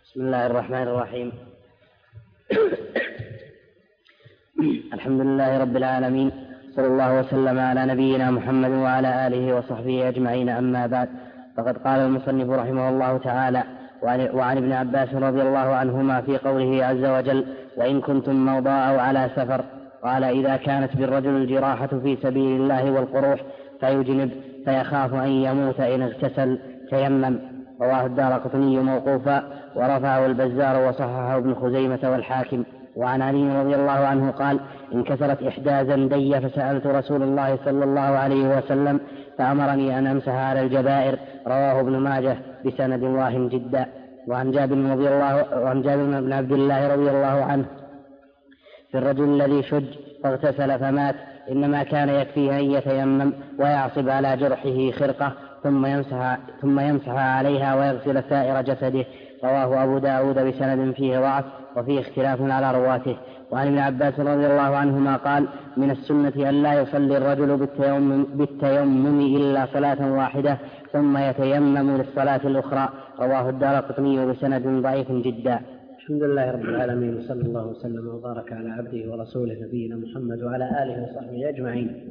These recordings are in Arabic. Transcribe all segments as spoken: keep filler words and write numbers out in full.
بسم الله الرحمن الرحيم. الحمد لله رب العالمين، صلى الله وسلم على نبينا محمد وعلى آله وصحبه أجمعين، أما بعد. فقد قال المصنف رحمه الله تعالى: وعن ابن عباس رضي الله عنهما في قوله عز وجل: وإن كنتم مرضى أو على سفر، قال: إذا كانت بالرجل الجراحة في سبيل الله والقروح فيجنب فيخاف أن يموت إن اغتسل تيمم. رواه الدارقطني موقوفا، ورفعه البزار وصححه ابن خزيمة والحاكم. وعن علي رضي الله عنه قال: انكسرت إحدى زندي فسألت رسول الله صلى الله عليه وسلم فأمرني أن أمسح على الجبائر. رواه ابن ماجه بسند واهن جدا. وعن جابر رضي الله وعن جابر بن عبد الله رضي الله عنه في الرجل الذي شج فاغتسل فمات، إنما كان يكفيه أن يتيمم ويعصب على جرحه خرقة ثم يمسح, ثم يمسح عليها ويغسل سائر جسده. رواه أبو داود بسند فيه ضعف وفيه اختلاف على رواته. وعن ابن عباس رضي الله عنهما قال: من السنة أن لا يصلي الرجل بالتيمم, بالتيمم إلا صلاة واحدة ثم يتيمم للصلاة الأخرى. رواه الدارقطني بسند ضعيف جدا. الحمد لله رب العالمين، وصلى الله وسلم وبارك على عبده ورسوله نبينا محمد وعلى آله وصحبه أجمعين.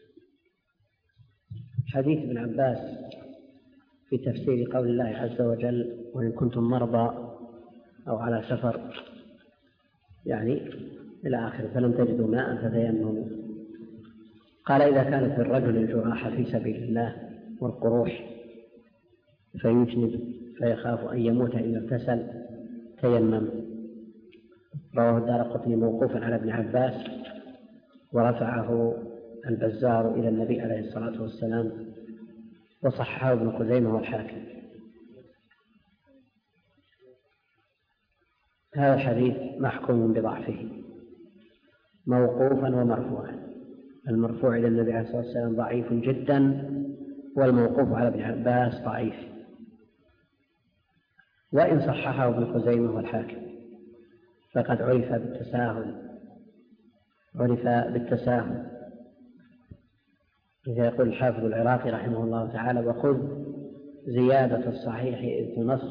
حديث ابن عباس في تفسير قول الله عز وجل: وإن كنتم مرضى أو على سفر، يعني إلى آخر، فلم تجدوا ماء فتيمموا. قال: إذا كانت للرجل الجراحة في سبيل الله والقروح فيجنب فيخاف أن يموت إن اغتسل تيمم. رواه الدارقطني موقوفا على ابن عباس، ورفعه البزار إلى النبي عليه الصلاة والسلام، وصححه ابن خزيمة والحاكم. هذا الحديث محكوم بضعفه موقوفا ومرفوعا. المرفوع إلى النبي عليه الصلاة والسلام ضعيف جدا، والموقوف على ابن عباس ضعيف، وإن صححه ابن خزيمة والحاكم فقد عرف بالتساهل عرف بالتساهل إذا يقول الحافظ العراقي رحمه الله تعالى: وخذ زيادة الصحيح إذ تنص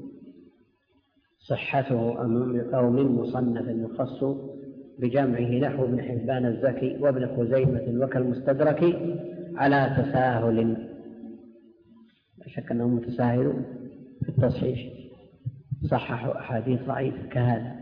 صحته أو من مصنف يخص بجمعه، نحو ابن حبان الزكي وابن خزيمة وكالمستدرك على تساهل. لا شك أنهم متساهلون في التصحيح، صححوا أحاديث ضعيفة كهذا.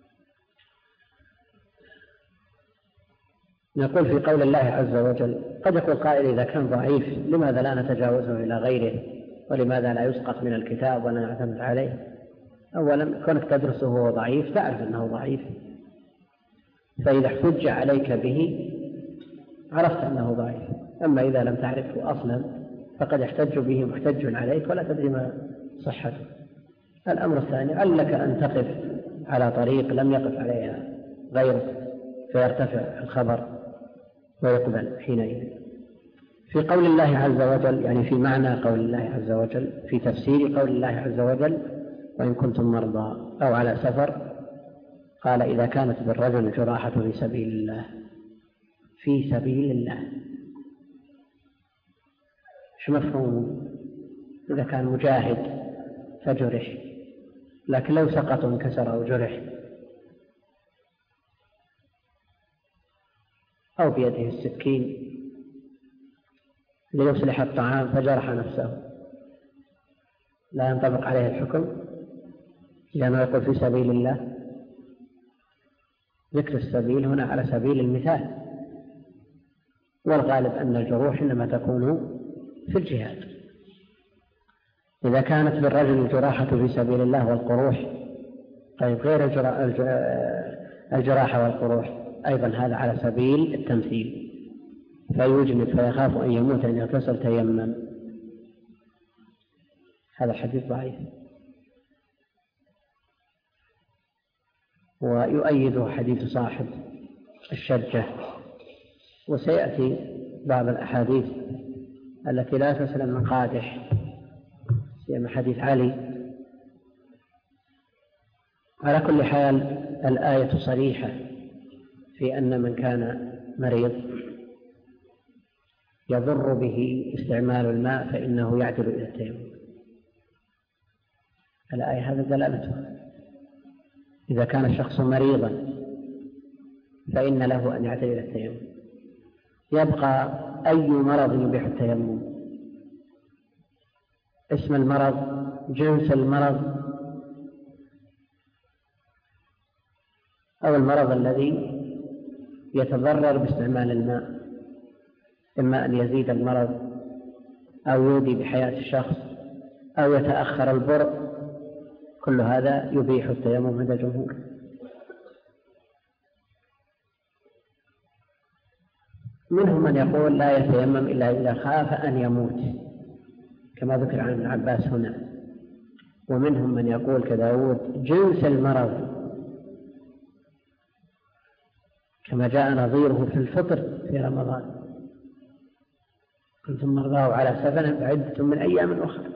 نقول في قول الله عز وجل: قد يقول قائل: إذا كان ضعيف لماذا لا نتجاوزه إلى غيره، ولماذا لا يسقط من الكتاب ولا نعتمد عليه؟ أولا، كونك تدرسه وهو ضعيف تعرف أنه ضعيف، فإذا احتج عليك به عرفت أنه ضعيف. أما إذا لم تعرفه أصلا فقد يحتج به محتج عليك ولا تدري ما صحته. الأمر الثاني: علك أن تقف على طريق لم يقف عليها غيرك فيرتفع الخبر ويقبل حينئذ. في قول الله عز وجل، يعني في معنى قول الله عز وجل، في تفسير قول الله عز وجل: وإن كنتم مرضى أو على سفر، قال: إذا كانت بالرجل جراحة في سبيل الله. في سبيل الله شو مفهوم؟ إذا كان مجاهد فجرح، لكن لو سقط وانكسر أو جرح أو بيده السكين ليصلح الطعام فجرح نفسه، لا ينطبق عليه الحكم، لأنه يقول في سبيل الله. ذكر السبيل هنا على سبيل المثال، والغالب أن الجروح إنما تكون في الجهاد. إذا كانت بالرجل الجراحة في سبيل الله والقروح، طيب غير الجراحة والقروح أيضا هذا على سبيل التمثيل. فيجنب فيخاف أن يموت إن اغتسل تيمم. هذا الحديث ضعيف، ويؤيده حديث صاحب الشجة، وسيأتي بعض الأحاديث التي لا تسلم من قادح، سيما حديث علي. على كل حال الآية صريحة في أن من كان مريض يضر به استعمال الماء فإنه يعدل إلى التيمم. الآية هذا دلالته. إذا كان الشخص مريضا فإن له أن يعتبر التيمم. يبقى أي مرض يبيح التيمم؟ اسم المرض، جنس المرض، أو المرض الذي يتضرر باستعمال الماء، إما أن يزيد المرض أو يودي بحياة الشخص أو يتأخر البرء، كل هذا يبيح التيمم عند الجمهور. منهم من يقول لا يتيمم إلا إذا خاف أن يموت كما ذكر عن ابن عباس هنا. ومنهم من يقول كداود جنس المرض كما جاء نظيره في الفطر في رمضان: كنتم مرضى على سفر فعدة من أيام أخرى.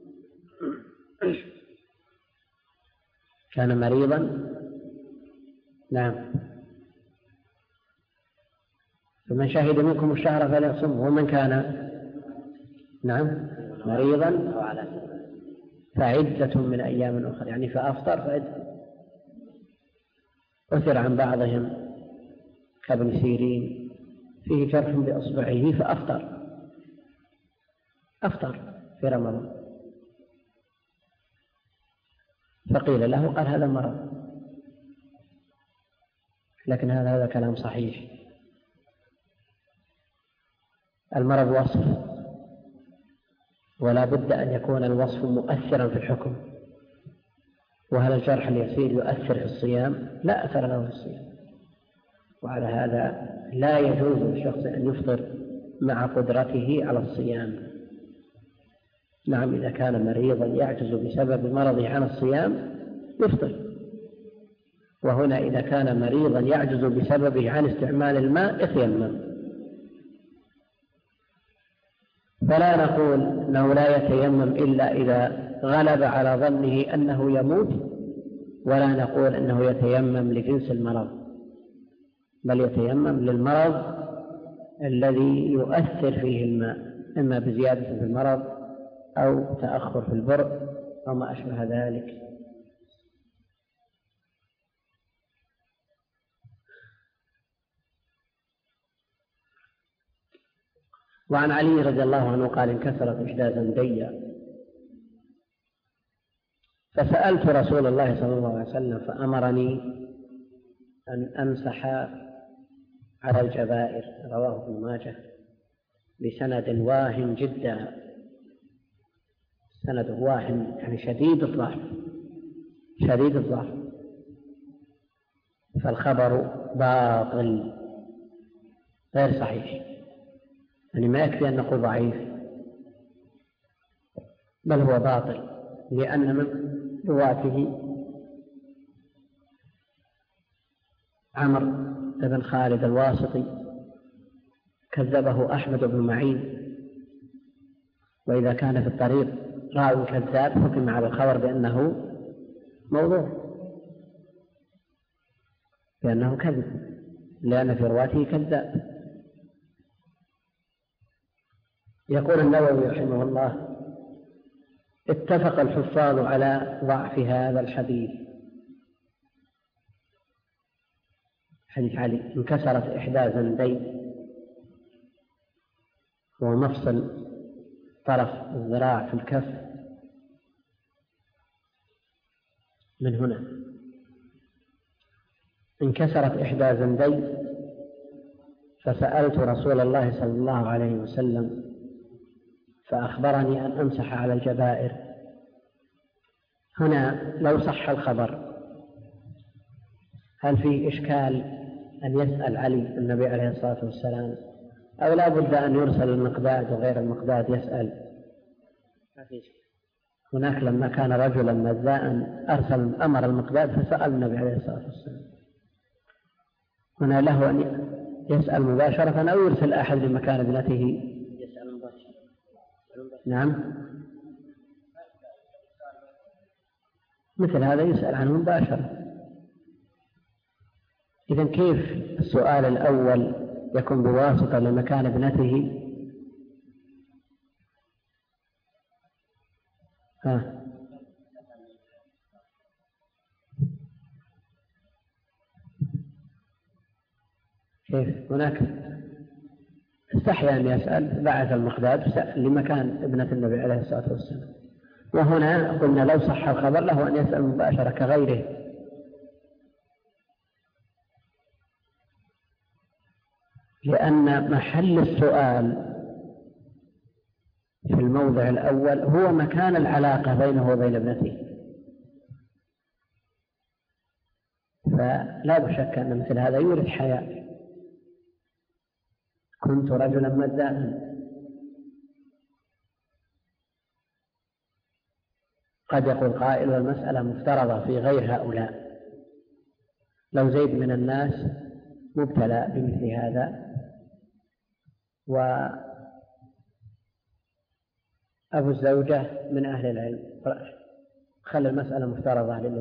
كان مريضا، نعم، فمن شهد منكم الشهر فليصمه، ومن كان نعم مريضا فعدة من أيام أخرى، يعني فأفطر فعدة. أثر عن بعضهم كابن سيرين فيه جرح بأصبعه فأفطر أفطر في رمضان، فقيل له قال هذا مرض، لكن هذا هذا كلام صحيح. المرض وصف، ولا بد أن يكون الوصف مؤثرا في الحكم. وهل الجرح اليسير يؤثر في الصيام؟ لا أثر له في الصيام. وعلى هذا لا يجوز للشخص أن يفطر مع قدرته على الصيام. نعم، إذا كان مريضا يعجز بسبب مرضه عن الصيام يفطر، وهنا إذا كان مريضا يعجز بسببه عن استعمال الماء يتيمم. فلا نقول أنه لا يتيمم إلا إذا غلب على ظنه أنه يموت، ولا نقول أنه يتيمم لجنس المرض، بل يتيمم للمرض الذي يؤثر فيه الماء، إما بزيادة في المرض أو تأخر في البرء أو ما أشبه ذلك. وعن علي رضي الله عنه قال: انكسرت إحدى زندي فسألت رسول الله صلى الله عليه وسلم فأمرني أن أمسح على الجبائر. رواه ابن ماجه بسند واهن جدا، سند واهن يعني شديد الضعف شديد الضعف فالخبر باطل غير صحيح، يعني ما يكفي أن نقول ضعيف، بل هو باطل، لأن من رواته عمرو بن خالد الواسطي كذبه أحمد بن معين، وإذا كان في الطريق راوي كذاب حكم على الخبر بأنه موضوع، بأنه كذب، لأن في رواته كذاب. يقول النووي رحمه الله: اتفق الحفاظ على ضعف هذا الحديث، حديث علي: انكسرت إحدى زندي، هو مفصل طرف الذراع في الكف من هنا، انكسرت إحدى زندي فسألت رسول الله صلى الله عليه وسلم فأخبرني أن أمسح على الجبائر. هنا لو صح الخبر هل فيه إشكال أن يسأل علي النبي عليه الصلاة والسلام، أو لا بد أن يرسل المقداد وغير المقداد يسأل؟ هناك لما كان رجلا مزاء أرسل أمر المقداد فسأل النبي عليه الصلاة والسلام. هنا له أن يسأل مباشرة أو يرسل أحد لمكان ابنته يسأل مباشرة. نعم، مثل هذا يسأل عنه مباشرة. إذن كيف السؤال الأول يكون بواسطة لمكان ابنته؟ ها كيف؟ هناك استحيا أن يسأل، بعث المقداد لمكان ابنة النبي عليه الصلاة والسلام. وهنا قلنا لو صح الخبر له أن يسأل مباشرة كغيره، لأن محل السؤال في الموضع الأول هو مكان العلاقة بينه وبين ابنته، فلا بشك أن مثل هذا يورث حياء. كنت رجلا مذاء. قد يقول قائل والمسألة مفترضة في غير هؤلاء، لو زيد من الناس مبتلى بمثل هذا وأبو الزوجة من أهل العلم، خلى المسألة مفترضة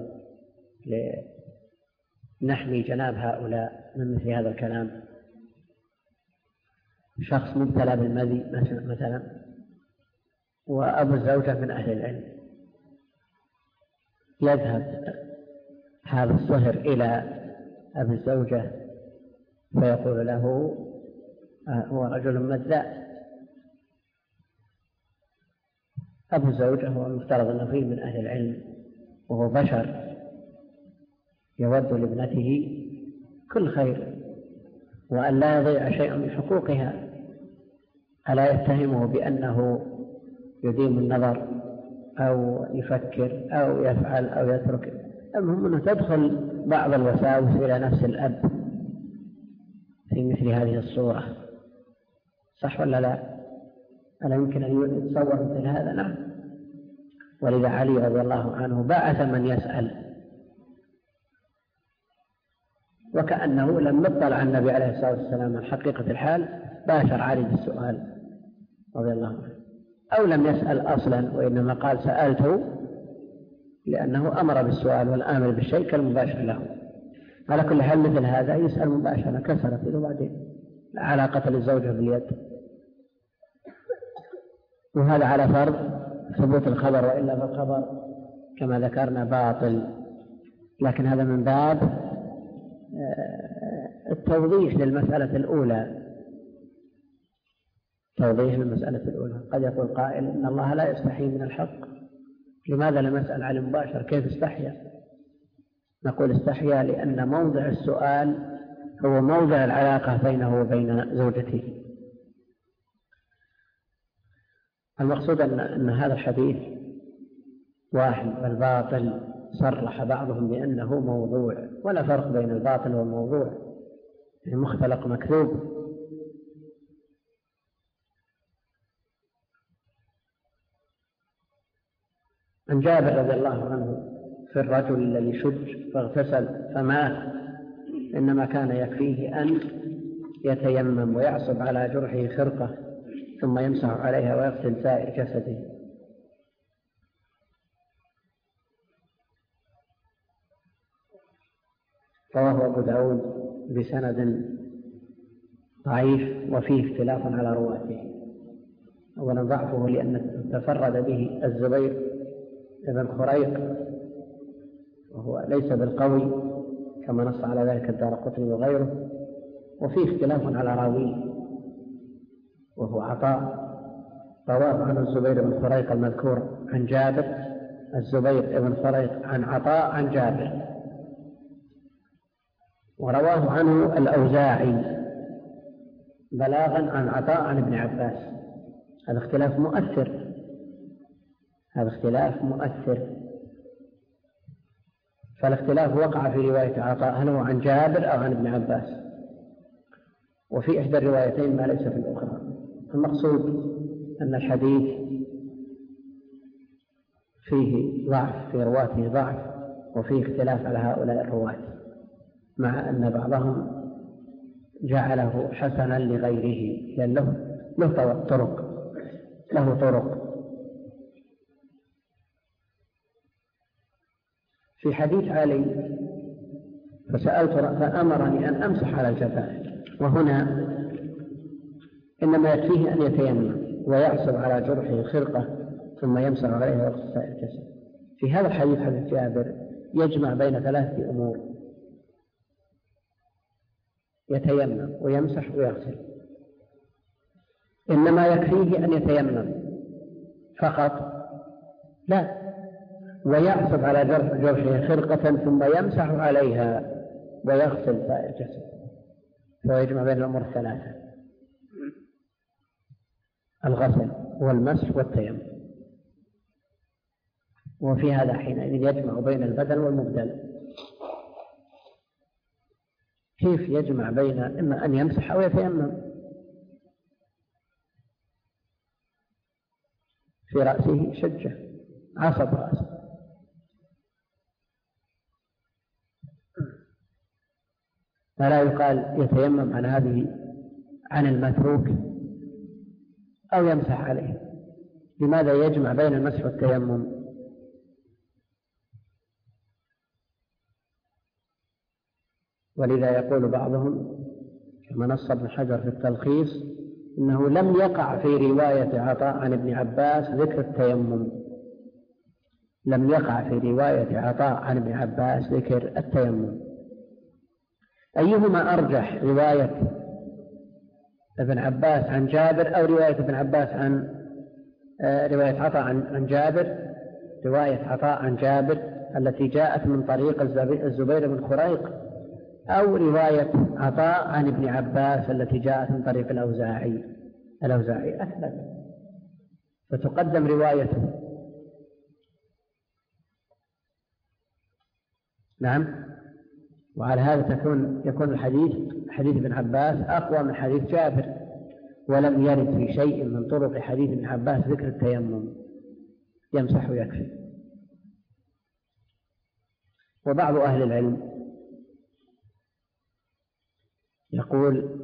لنحمي جناب هؤلاء من مثل هذا الكلام. شخص مبتلى بالمذي مثلا وأبو الزوجة من أهل العلم، يذهب هذا الصهر إلى أبي الزوجة فيقول له هو رجل مذاء. أبو الزوجة هو المفترض أنه فيه من أهل العلم وهو بشر يود لابنته كل خير وأن لا يضيع شيء من حقوقها، ألا يتهمه بأنه يديم النظر أو يفكر أو يفعل أو يترك. المهم أنه تدخل بعض الوساوس إلى نفس الأب في مثل هذه الصورة، صح ولا لا؟ ألا يمكن أن يتصور مثل هذا؟ نعم. ولذا علي رضي الله عنه بعث من يسأل، وكأنه لم يطلع النبي عليه الصلاة والسلام عن حقيقة الحال باشر علي بالسؤال رضي الله عنه، أو لم يسأل أصلا وإنما قال سألته لأنه أمر بالسؤال والآمر بالشيء كالمباشر له. على كل حال مثل هذا يسأل مباشرة كسرت له بعدين، لا علاقة للزوجة باليد. وهذا على فرض ثبوت الخبر، وإلا فالخبر كما ذكرنا باطل. لكن هذا من باب التوضيح للمسألة الأولى، توضيح للمسألة الأولى. قد يقول قائل إن الله لا يستحي من الحق، لماذا لم يسأل عن المباشر؟ كيف استحيا؟ نقول استحيا لأن موضع السؤال هو موضع العلاقة بينه وبين زوجته. المقصود أن, أن هذا الحديث واحد، والباطل صرح بعضهم بأنه موضوع، ولا فرق بين الباطل والموضوع، يعني مختلق مكذوب. عن جابر رضي الله عنه في الرجل الذي شج فاغتسل فمات، إنما كان يكفيه أن يتيمم ويعصب على جرحه خرقة ثم يمسح عليها ويغسل سائر جسده. رواه أبو داود بسند ضعيف وفيه اختلاف على رواته. أولا ضعفه لأن تفرد به الزبير ابن خريق وهو ليس بالقوي كما نص على ذلك الدارقطني وغيره، وفيه اختلاف على راويه وهو عطاء. رواه عن الزبير بن خريق المذكور عن جابر، الزبير بن خريق عن عطاء عن جابر. ورواه عنه الأوزاعي بلاغا عن عطاء عن ابن عباس. هذا اختلاف مؤثر، هذا اختلاف مؤثر. فالاختلاف وقع في رواية عطاء هل هو عن جابر أو عن ابن عباس، وفي إحدى الروايتين ما ليس في الأخرى. المقصود أن الحديث فيه ضعف، في رواته ضعف، وفيه اختلاف على هؤلاء الرواة، مع أن بعضهم جعله حسنا لغيره لأنه له طرق له طرق في حديث علي فسألت فأمرني أن أمسح على الجفاء، وهنا إنما يكفيه أن يتيمم ويعصب على جرحه خرقة ثم يمسح عليها ويغسل سائر الجسد. في هذا الحديث حديث جابر يجمع بين ثلاثة أمور: يتيمم ويمسح ويغسل، إنما يكفيه أن يتيمم فقط؟ لا، ويعصب على جرحه خرقة ثم يمسح عليها ويغسل سائر جسده، فيجمع بين الأمور الثلاثة: الغسل والمسح والتيمم. وفي هذا حينئذ يجمع بين البدل والمبدل. كيف يجمع بين إما أن يمسح أو يتيمم؟ في رأسه شجة، عصب رأسه، فلا يقال يتيمم عن هذه عن المتروك أو يمسح عليه. لماذا يجمع بين المسح والتيمم؟ ولذا يقول بعضهم كما نص ابن حجر في التلخيص إنه لم يقع في رواية عطاء عن ابن عباس ذكر التيمم، لم يقع في رواية عطاء عن ابن عباس ذكر التيمم. أيهما أرجح، رواية ابن عباس عن جابر أو رواية ابن عباس عن آه رواية عطاء عن, عن جابر؟ رواية عطاء عن جابر التي جاءت من طريق الزبير بن خريق، أو رواية عطاء عن ابن عباس التي جاءت من طريق الأوزاعي؟ الأوزاعي أثبت، فتقدم روايته. نعم، وعلى هذا تكون يكون الحديث حديث ابن عباس أقوى من حديث جابر، ولم يرد في شيء من طرق حديث ابن عباس ذكر التيمم، يمسح ويكفي. وبعض أهل العلم يقول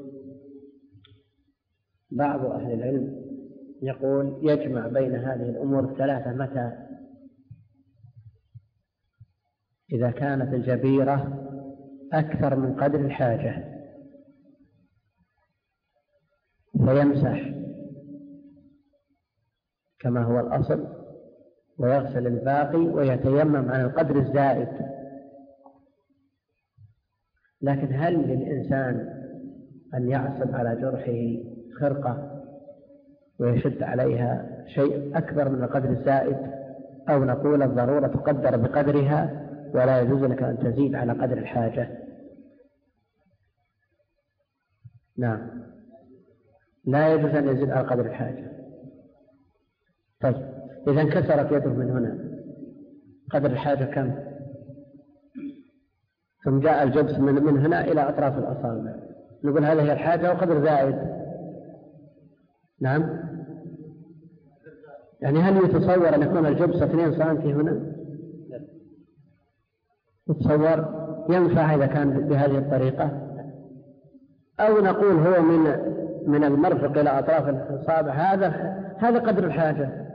بعض أهل العلم يقول يجمع بين هذه الأمور الثلاثة متى؟ إذا كانت الجبيرة أكثر من قدر الحاجة فيمسح كما هو الأصل ويغسل الباقي ويتيمم عن القدر الزائد. لكن هل للإنسان أن يعصب على جرحه خرقة ويشد عليها شيء أكبر من القدر الزائد، أو نقول الضرورة تقدر بقدرها ولا يجوز لك أن تزيد على قدر الحاجة؟ نعم، لا يجوز أن يزيد على قدر الحاجة. طيب إذا انكسرت يده من هنا، قدر الحاجة كم؟ ثم جاء الجبس من, من هنا إلى أطراف الأصابع، نقول هذه هي الحاجة وقدر زائد. نعم، يعني هل يتصور أن يكون الجبس اثنين سنتي هنا؟ يتصور؟ ينفع إذا كان بهذه الطريقة؟ أو نقول هو من من المرفق إلى أطراف الأصابع، هذا هذا قدر الحاجة.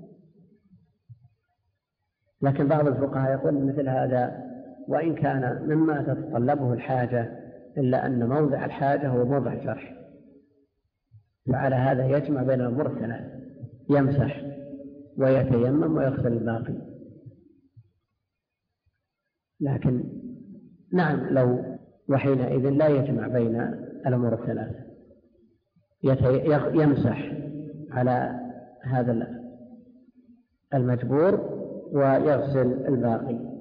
لكن بعض الفقهاء يقول مثل هذا وإن كان مما تتطلبه الحاجة إلا أن موضع الحاجة هو موضع الجرح، فعلى هذا يجمع بين الأمور الثلاث: يمسح ويتيمم ويغسل الباقي. لكن نعم، لو وحينئذ لا يجمع بين الأمور الثلاث، يمسح على هذا المجبور ويغسل الباقي.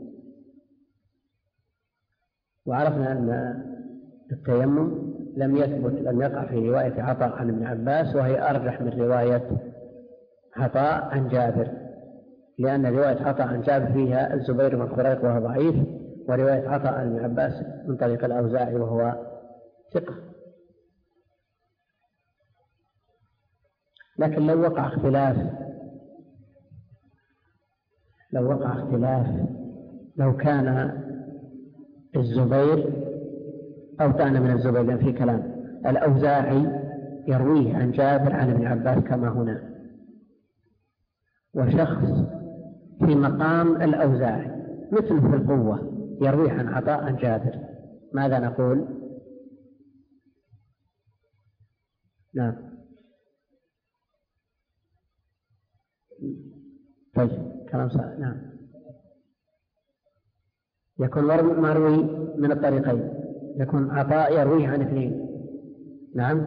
وعرفنا أن التيمم لم يثبت، لم يقع في رواية عطاء عن ابن عباس، وهي أرجح من رواية عطاء عن جابر، لأن رواية عطاء عن جابر فيها الزبير بن خريق وهو ضعيف، ورواية عطاء عن ابن عباس من طريق الأوزاعي وهو ثقة. لكن لو وقع اختلاف لو وقع اختلاف لو كان الزبير أو كان من الزبير، لأن في كلام الأوزاعي يرويه عن جابر عن ابن عباس كما هنا، وشخص في مقام الأوزاعي مثل في القوة يرويه عن عطاء عن جابر، ماذا نقول؟ نعم، طيب كلام صحيح. نعم، يكون مروي من الطريقين. يكون عطاء يرويه عن اثنين. نعم،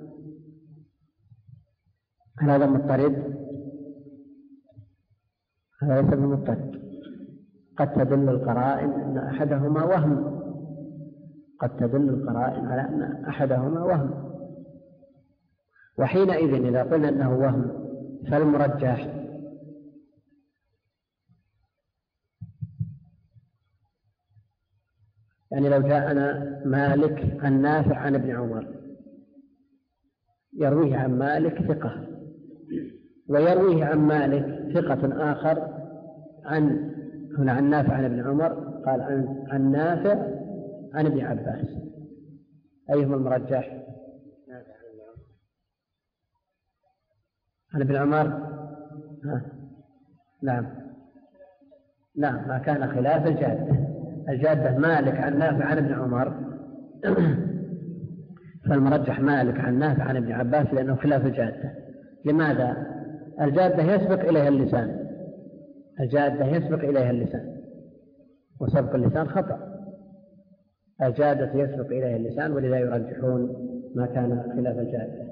هل هذا مضطرد؟ هذا ليس بمضطرد. قد تدل القرائن أن أحدهما وهم، قد تدل القرائن على أن أحدهما وهم، وحينئذ إذا قلنا أنه وهم فالمرجح يعني لو جاءنا مالك عن نافع عن ابن عمر يرويه عن مالك ثقة، ويرويه عن مالك ثقة آخر عن هنا عن نافع عن ابن عمر، قال عن, عن نافع عن ابن عباس، أيهما المرجح؟ عن ابن عمر. ها. نعم نعم، ما كان خلاف الجادة. الجادة مالك عن نافع عن ابن عمر فالمرجح مالك عن نافع عن ابن عباس لأنه خلاف الجادة. لماذا؟ الجادة يسبق إليها اللسان، الجادة يسبق إليها اللسان، وسبق اللسان خطأ. الجادة يسبق إليها اللسان، ولذا يرجحون ما كان خلاف الجادة.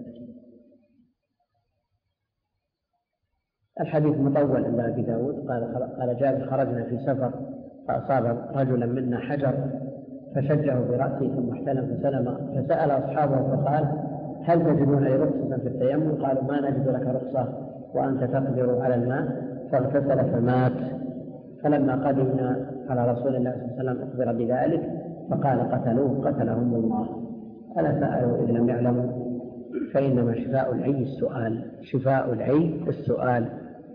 الحديث مطول عند أبي داود. قال قال جابر خرجنا في سفر فأصاب رجلا منا حجر فشجه برأسه ثم احتلم فسلم، فسأل أصحابه فقال هل تجدون لي رخصة في التيمم؟ قالوا ما نجد لك رخصة وأنت تقدر على الماء، فاغتسل فمات. فلما قدمنا على رسول الله صلى الله عليه وسلم أخبر بذلك فقال قتلوه قتلهم الله. ألا سألوا إذ لم يعلموا؟ فإنما شفاء العي السؤال، شفاء العي السؤال،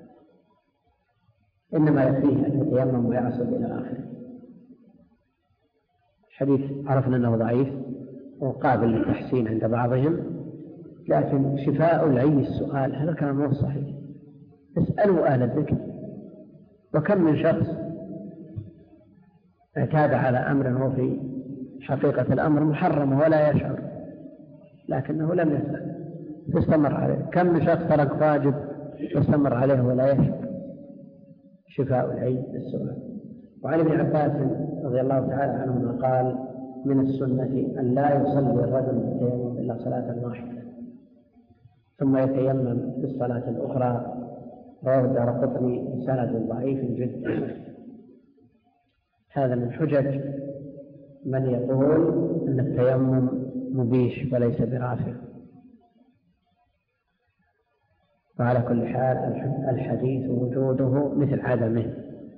إنما يكفيه أن يتيمم ويعصر إلى آخره. الحديث عرفنا أنه ضعيف وقابل للتحسين عند بعضهم، لكن شفاء العي السؤال هذا كلام مو صحيح. اسألوا أهل الذكر. وكم من شخص اعتاد على أمر هو في حقيقة الأمر محرم ولا يشعر، لكنه لم يسأل يستمر عليه. كم من شخص ترك واجب يستمر عليه ولا يشعر. شفاء العي السؤال. وعن ابن عباس رضي الله تعالى عنهما قال من السنة أن لا يصلي الرجل بالتيمم إلا صلاة واحدة ثم يتيمم في الصلاة الأخرى. رواه الدارقطني بسند ضعيف جدا. هذا من حجج من يقول أن التيمم مبيح وليس برافع. وعلى كل حال الحديث وجوده مثل عدمه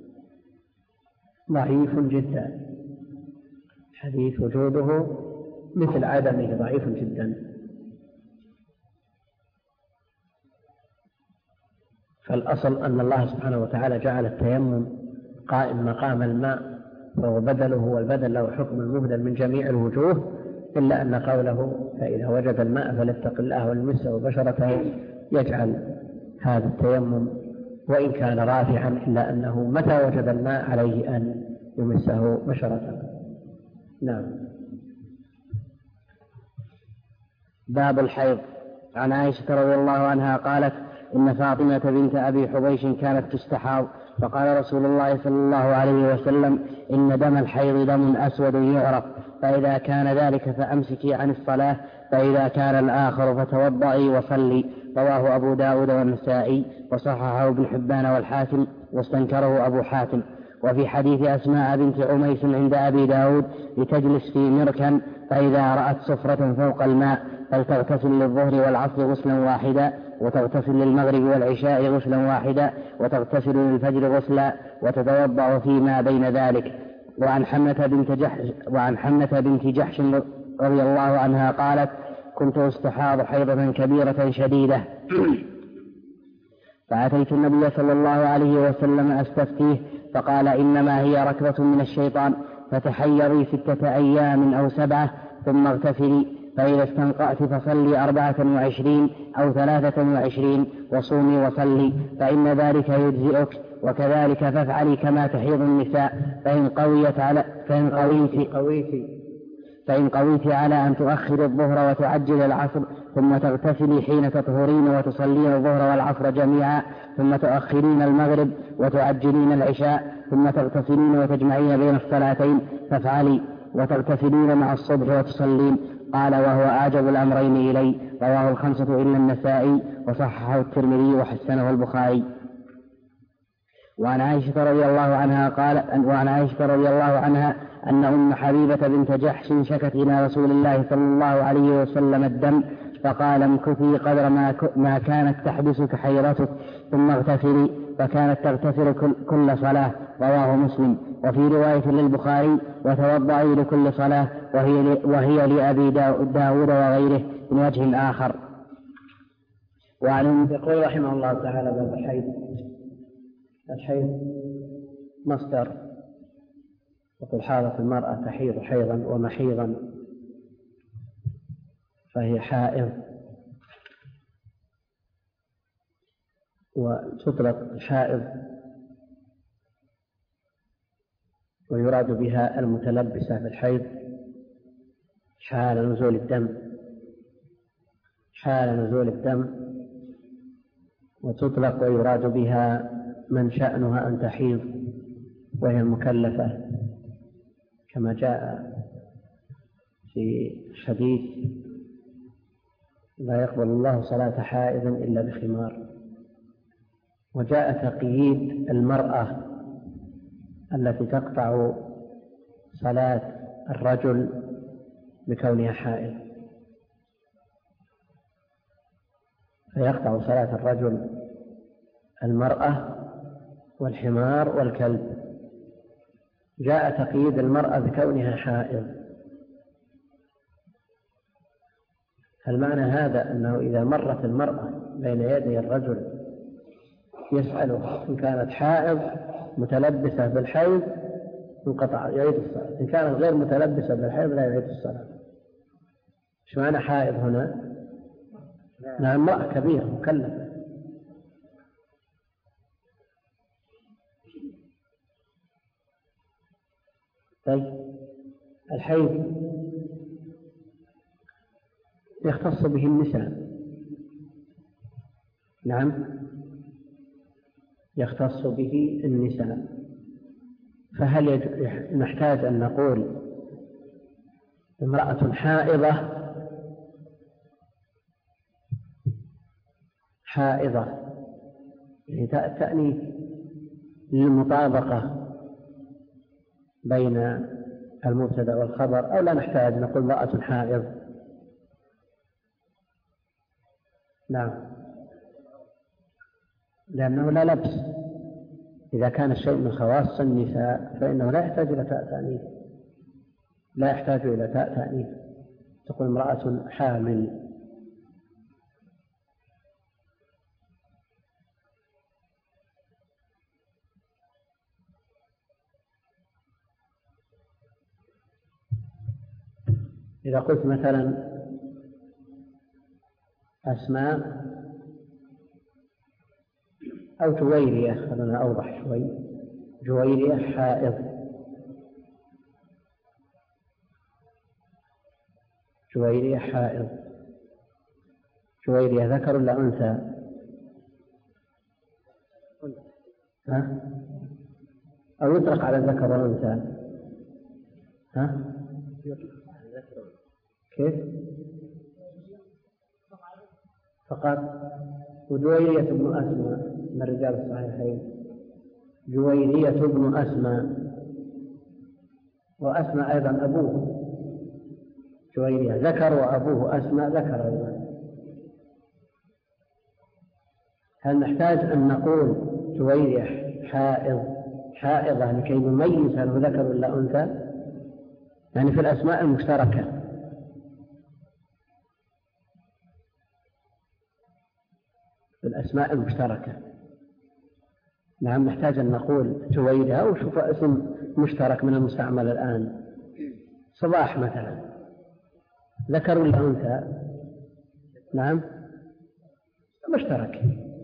ضعيف جدا. الحديث وجوده مثل عدمه ضعيف جدا. فالأصل أن الله سبحانه وتعالى جعل التيمم قائم مقام الماء، فهو بدله، والبدل له حكم المبدل من جميع الوجوه، إلا أن قوله فإذا وجد الماء فليتق الله وليمسه بشرته يجعل هذا التيمم وإن كان رافعا، إلا أنه متى وجد الماء عليه أن يمسه بشرته. نعم. باب الحيض. عن عائشة رضي الله عنها قالت إن فاطمة بنت أبي حبيش كانت تستحاض، فقال رسول الله صلى الله عليه وسلم إن دم الحيض دم أسود يعرف، فإذا كان ذلك فأمسكي عن الصلاة، فإذا كان الآخر فتوضئي وصلي. رواه أبو داود والنسائي وصححه ابن حبان والحاكم واستنكره أبو حاتم. وفي حديث أسماء بنت عميس عند أبي داود لتجلس في مركا فإذا رأت صفرة فوق الماء فلتغتسل للظهر والعصر غسلا واحدا، وتغتسل للمغرب والعشاء غسلا واحدا، وتغتسل للفجر غسلا، وتتوضأ فيما بين ذلك. وعن حمنة بنت جحش, وعن حمنة بنت جحش رضي الله عنها قالت كنت استحاض حيضة كبيرة شديدة فأتيت النبي صلى الله عليه وسلم أستفتيه فقال إنما هي ركضة من الشيطان، فتحيري ستة أيام أو سبعة ثم اغتسلي، فإذا استنقعت فصلي أربعة وعشرين أو ثلاثة وعشرين وصومي وصلي، فإن ذلك يجزئك، وكذلك فافعلي كما تحيض النساء، فإن قويت على فإن قويت قويت فإن قويت على أن تؤخر الظهر وتعجل العصر ثم تغتسلي حين تطهرين وتصلين الظهر والعصر جميعا، ثم تؤخرين المغرب وتعجلين العشاء ثم تغتسلين وتجمعين بين الصلاتين، فافعلي. وتغتسلين مع الصبح وتصلين. قال: وهو أعجب الأمرين إلي. رواه الخمسة إلا النسائي، وصححه الترمذي وحسنه البخاري. وعن عائشة رضي الله عنها قال وعن عائشة رضي الله عنها أن أم حبيبة بنت جحش شكت إلى رسول الله صلى الله عليه وسلم الدم، فقال: امكثي قدر ما, ما كانت تحبسك حيرتك ثم اغتسلي، فكانت تغتسل كل, كل صلاة. رواه مسلم. وفي رواية للبخاري: وتوضعي لكل صلاة، وهي, وهي لأبي داود وغيره من وجه آخر. وعن يقول رحمه الله تعالى: باب الحيض. الحيض مصدر، وقل حاضت المرأة تحيض حيضا ومحيضا، فهي حائض. وتطلق حائض ويراد بها المتلبسة بالحيض حال نزول الدم حال نزول الدم وتطلق ويراد بها من شأنها أن تحيض وهي المكلفة، كما جاء في حديث: لا يقبل الله صلاة حائض إلا بخمار. وجاء تقييد المرأة التي تقطع صلاة الرجل بكونها حائض، فيقطع صلاة الرجل المرأة والحمار والكلب. جاء تقييد المرأة بكونها حائض. المعنى هذا أنه إذا مرت المرأة بين يدي الرجل يسأله إن كانت حائض متلبسة بالحيض انقطع يعيد الصلاة، إن كانت غير متلبسة بالحيض لا يعيد الصلاة. ايش معنى حائض هنا؟ نعم، امرأة كبيرة مكلفة. طيب، الحيض يختص به النساء. نعم، يختص به النساء. فهل نحتاج أن نقول امرأة حائضة حائضة يعني تأني للمطابقة بين المبتدأ والخبر، أو لا نحتاج نقول امرأة حائض؟ نعم، لأنه لا لبس. إذا كان الشيء من خواص النساء فإنه لا يحتاج إلى تاء تأنيث، لا يحتاج إلى تاء تأنيث. تقول امرأة حامل. إذا قلت مثلا أسماء أو جويرية، خلونا أوضح شوي، جويرية حائض، جويرية حائض. جويرية ذكر ولا أنثى؟ ها؟ أو يطلق على الذكر والأنثى؟ ها؟ كيف؟ فقط. وجويرية بن أسماء من الرجال الصحيحين، جويرية بن أسماء، وأسماء أيضا أبوه جويرية ذكر وأبوه أسماء ذكر أيضا. هل نحتاج أن نقول جويرية حائض حائضة لكي نميز هل ذكر ولا أنثى؟ يعني في الأسماء المشتركة. في الأسماء المشتركة نعم نحتاج أن نقول جويرية، أو شوف اسم مشترك من المستعمل الآن، صباح مثلا، ذكر ولا أنثى؟ نعم مشترك.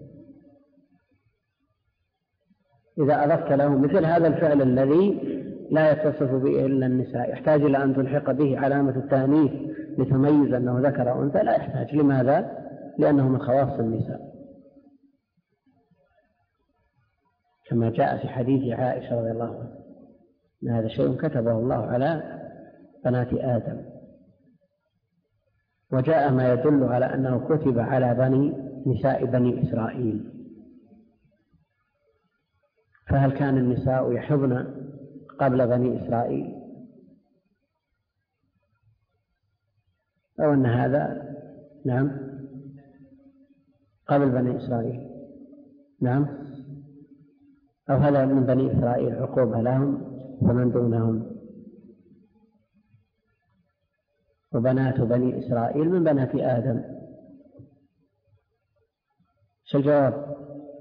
إذا أضفت له مثل هذا الفعل الذي لا يتصف به إلا النساء، يحتاج إلى أن تلحق به علامة التأنيث لتميز أنه ذكر أو أنثى؟ لا يحتاج. لماذا؟ لأنه من خواص النساء، كما جاء في حديث عائشة رضي الله عنها أن هذا شيء كتبه الله على بنات آدم، وجاء ما يدل على أنه كتب على بني نساء بني إسرائيل، فهل كان النساء يحضن قبل بني إسرائيل أو أن هذا نعم قبل بني إسرائيل؟ نعم، أو هذا من بني إسرائيل عقوبة لهم ومن دونهم، وبنات بني إسرائيل من بنات آدم. شو الجواب؟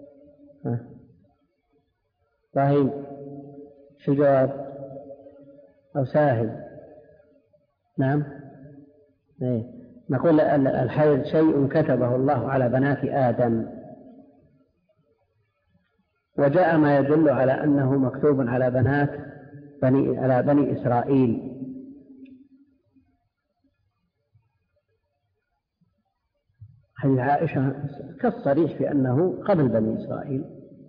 طيب شو الجواب؟ أو ساهل؟ نعم. إيه؟ نقول الحيض شيء كتبه الله على بنات آدم، وجاء ما يدل على أنه مكتوب على بنات بني على بني إسرائيل. حديث عائشة كالصريح في أنه قبل بني إسرائيل.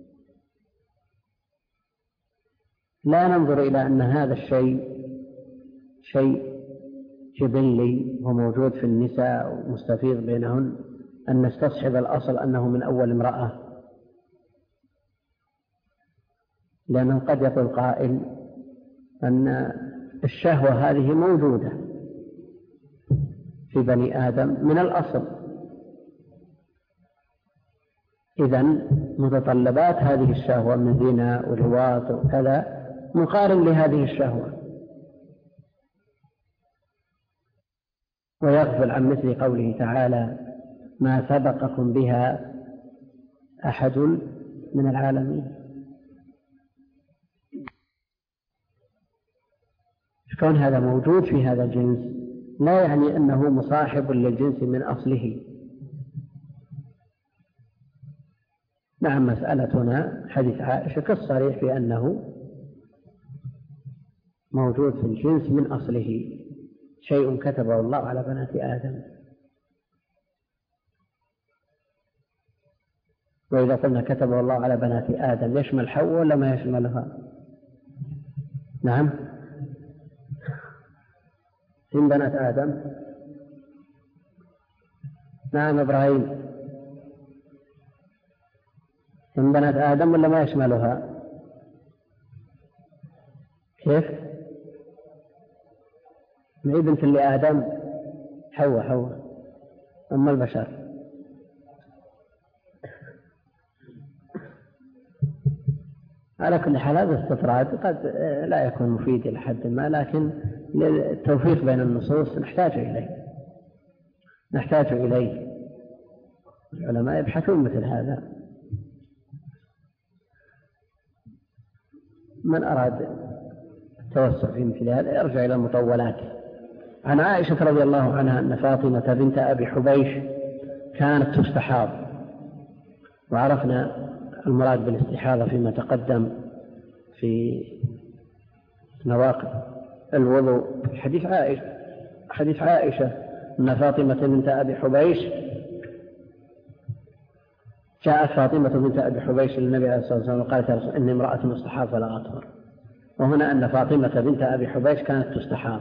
لا ننظر إلى أن هذا الشيء شيء جبلي وموجود في النساء ومستفيض بينهن، أن نستصحب الأصل أنه من أول امرأة، لأنه قد يقول قائل أن الشهوة هذه موجودة في بني آدم من الأصل، إذن متطلبات هذه الشهوة من زنا ولواط وكذا مقارن لهذه الشهوة، ويغفل عن مثل قوله تعالى ما سبقكم بها أحد من العالمين. كون هذا موجود في هذا الجنس لا يعني أنه مصاحب للجنس من أصله. نعم، مسألتنا حديث عائشة كالصريح في أنه موجود في الجنس من أصله، شيء كتبه الله على بنات آدم. وإذا قلنا كتبه الله على بنات آدم يشمل حواء ولا ما يشملها؟ نعم، من بنات آدم. نعم إبراهيم، من بنات آدم ولا ما يشملها؟ كيف؟ من ابنة لآدم حواء حواء أم البشر. على كل حال هذا استطراد قد لا يكون مفيد إلى حد ما، لكن للتوفيق بين النصوص نحتاج إليه نحتاج إليه العلماء يبحثون مثل هذا. من أراد التوسع في مثل هذا يرجع إلى المطولات. عن عائشة رضي الله عنها أن فاطمة بنت أبي حبيش كانت تستحاض، وعرفنا المراد بالاستحاضة فيما تقدم في نواقض الوضوء. حديث عائشة حديث عائشة أن فاطمة بنت أبي حبيش جاءت فاطمة بنت أبي حبيش للنبي عليه الصلاة والسلام وقالت يا رسول إني امرأة مستحاض فلا أطهر. وهنا أن فاطمة بنت أبي حبيش كانت تستحاض.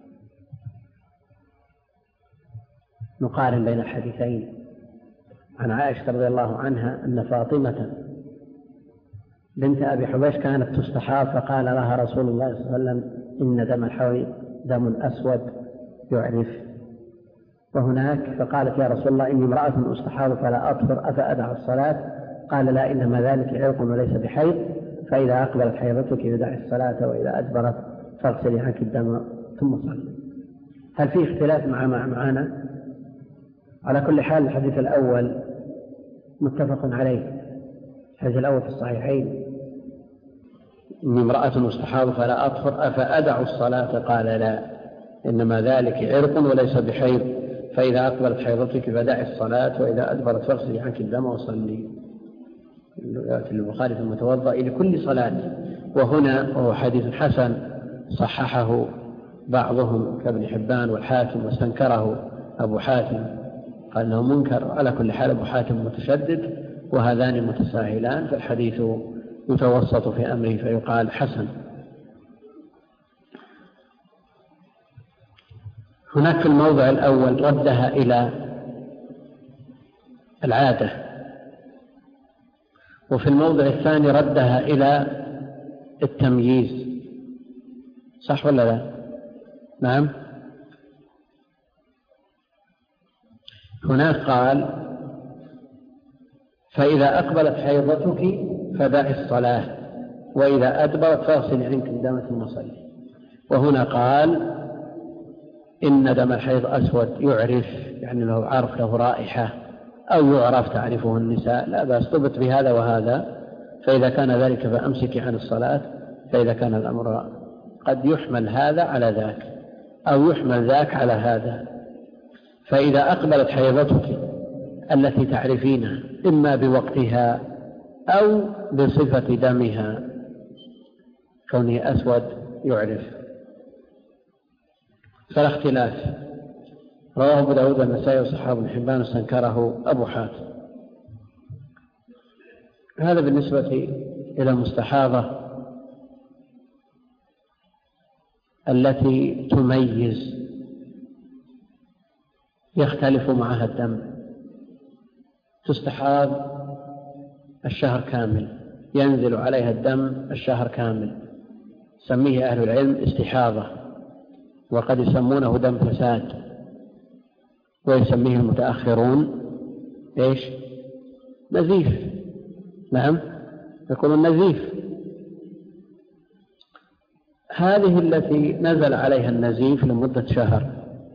نقارن بين الحديثين. عن عائشة رضي الله عنها أن فاطمة بنت أبي حبيش كانت تستحاض فقال لها رسول الله صلى الله عليه وسلم إن دم الحوض دم أسود يعرف. وهناك فقالت يا رسول الله إني امرأة أستحاض فلا أطهر أفأدع الصلاة؟ قال لا، إنما ذلك عرق وليس بحيض، فإذا أقبلت حيضتك فدعي الصلاة وإذا أدبرت فاغسلي عنك الدم ثم صلي. هل في اختلاف مع معنا؟ على كل حال الحديث الأول متفق عليه، الحديث الأول في الصحيحين إني امرأة أستحاض فلا أطهر أفأدع الصلاة؟ قال لا، إنما ذلك عرق وليس بحيض، فإذا أقبلت حيضتك فدعي الصلاة وإذا أدبرت فاغسلي عنك الدم وصلي. في البخاري ثم توضئي لكل صلاة. وهنا وهو حديث حسن صححه بعضهم كابن حبان والحاكم واستنكره أبو حاتم، قال أنه منكر. على كل حال أبو حاتم متشدد وهذان متساهلان، فالحديث يتوسط في أمره فيقال حسن. هناك في الموضع الأول ردها إلى العادة، وفي الموضع الثاني ردها إلى التمييز، صح ولا لا؟ نعم. هناك قال فإذا أقبلت حيضتك فدعي الصلاة وإذا أدبرت فاغسلي عنك الدم ثم صلي. وهنا قال إن دم الحيض أسود يعرف، يعني له عرف، له رائحة، أو يعرف تعرفه النساء، لا بأس، ثبت بهذا وهذا، فإذا كان ذلك فأمسكي عن الصلاة. فإذا كان الأمر قد يحمل هذا على ذاك أو يحمل ذاك على هذا. فإذا أقبلت حيضتك التي تعرفينها إما بوقتها أو بصفة دمها، كونه أسود يعرف، فلا اختلاف. رواه أبو داود والنسائي وصححه ابن حبان واستنكره أبو حاتم. هذا بالنسبة إلى المستحاضة التي تميز، يختلف معها الدم، تستحاض الشهر كامل، ينزل عليها الدم الشهر كامل، سميه أهل العلم استحاضة، وقد يسمونه دم فساد، ويسميه المتأخرون إيش؟ نزيف. نعم، يقولون نزيف. هذه التي نزل عليها النزيف لمدة شهر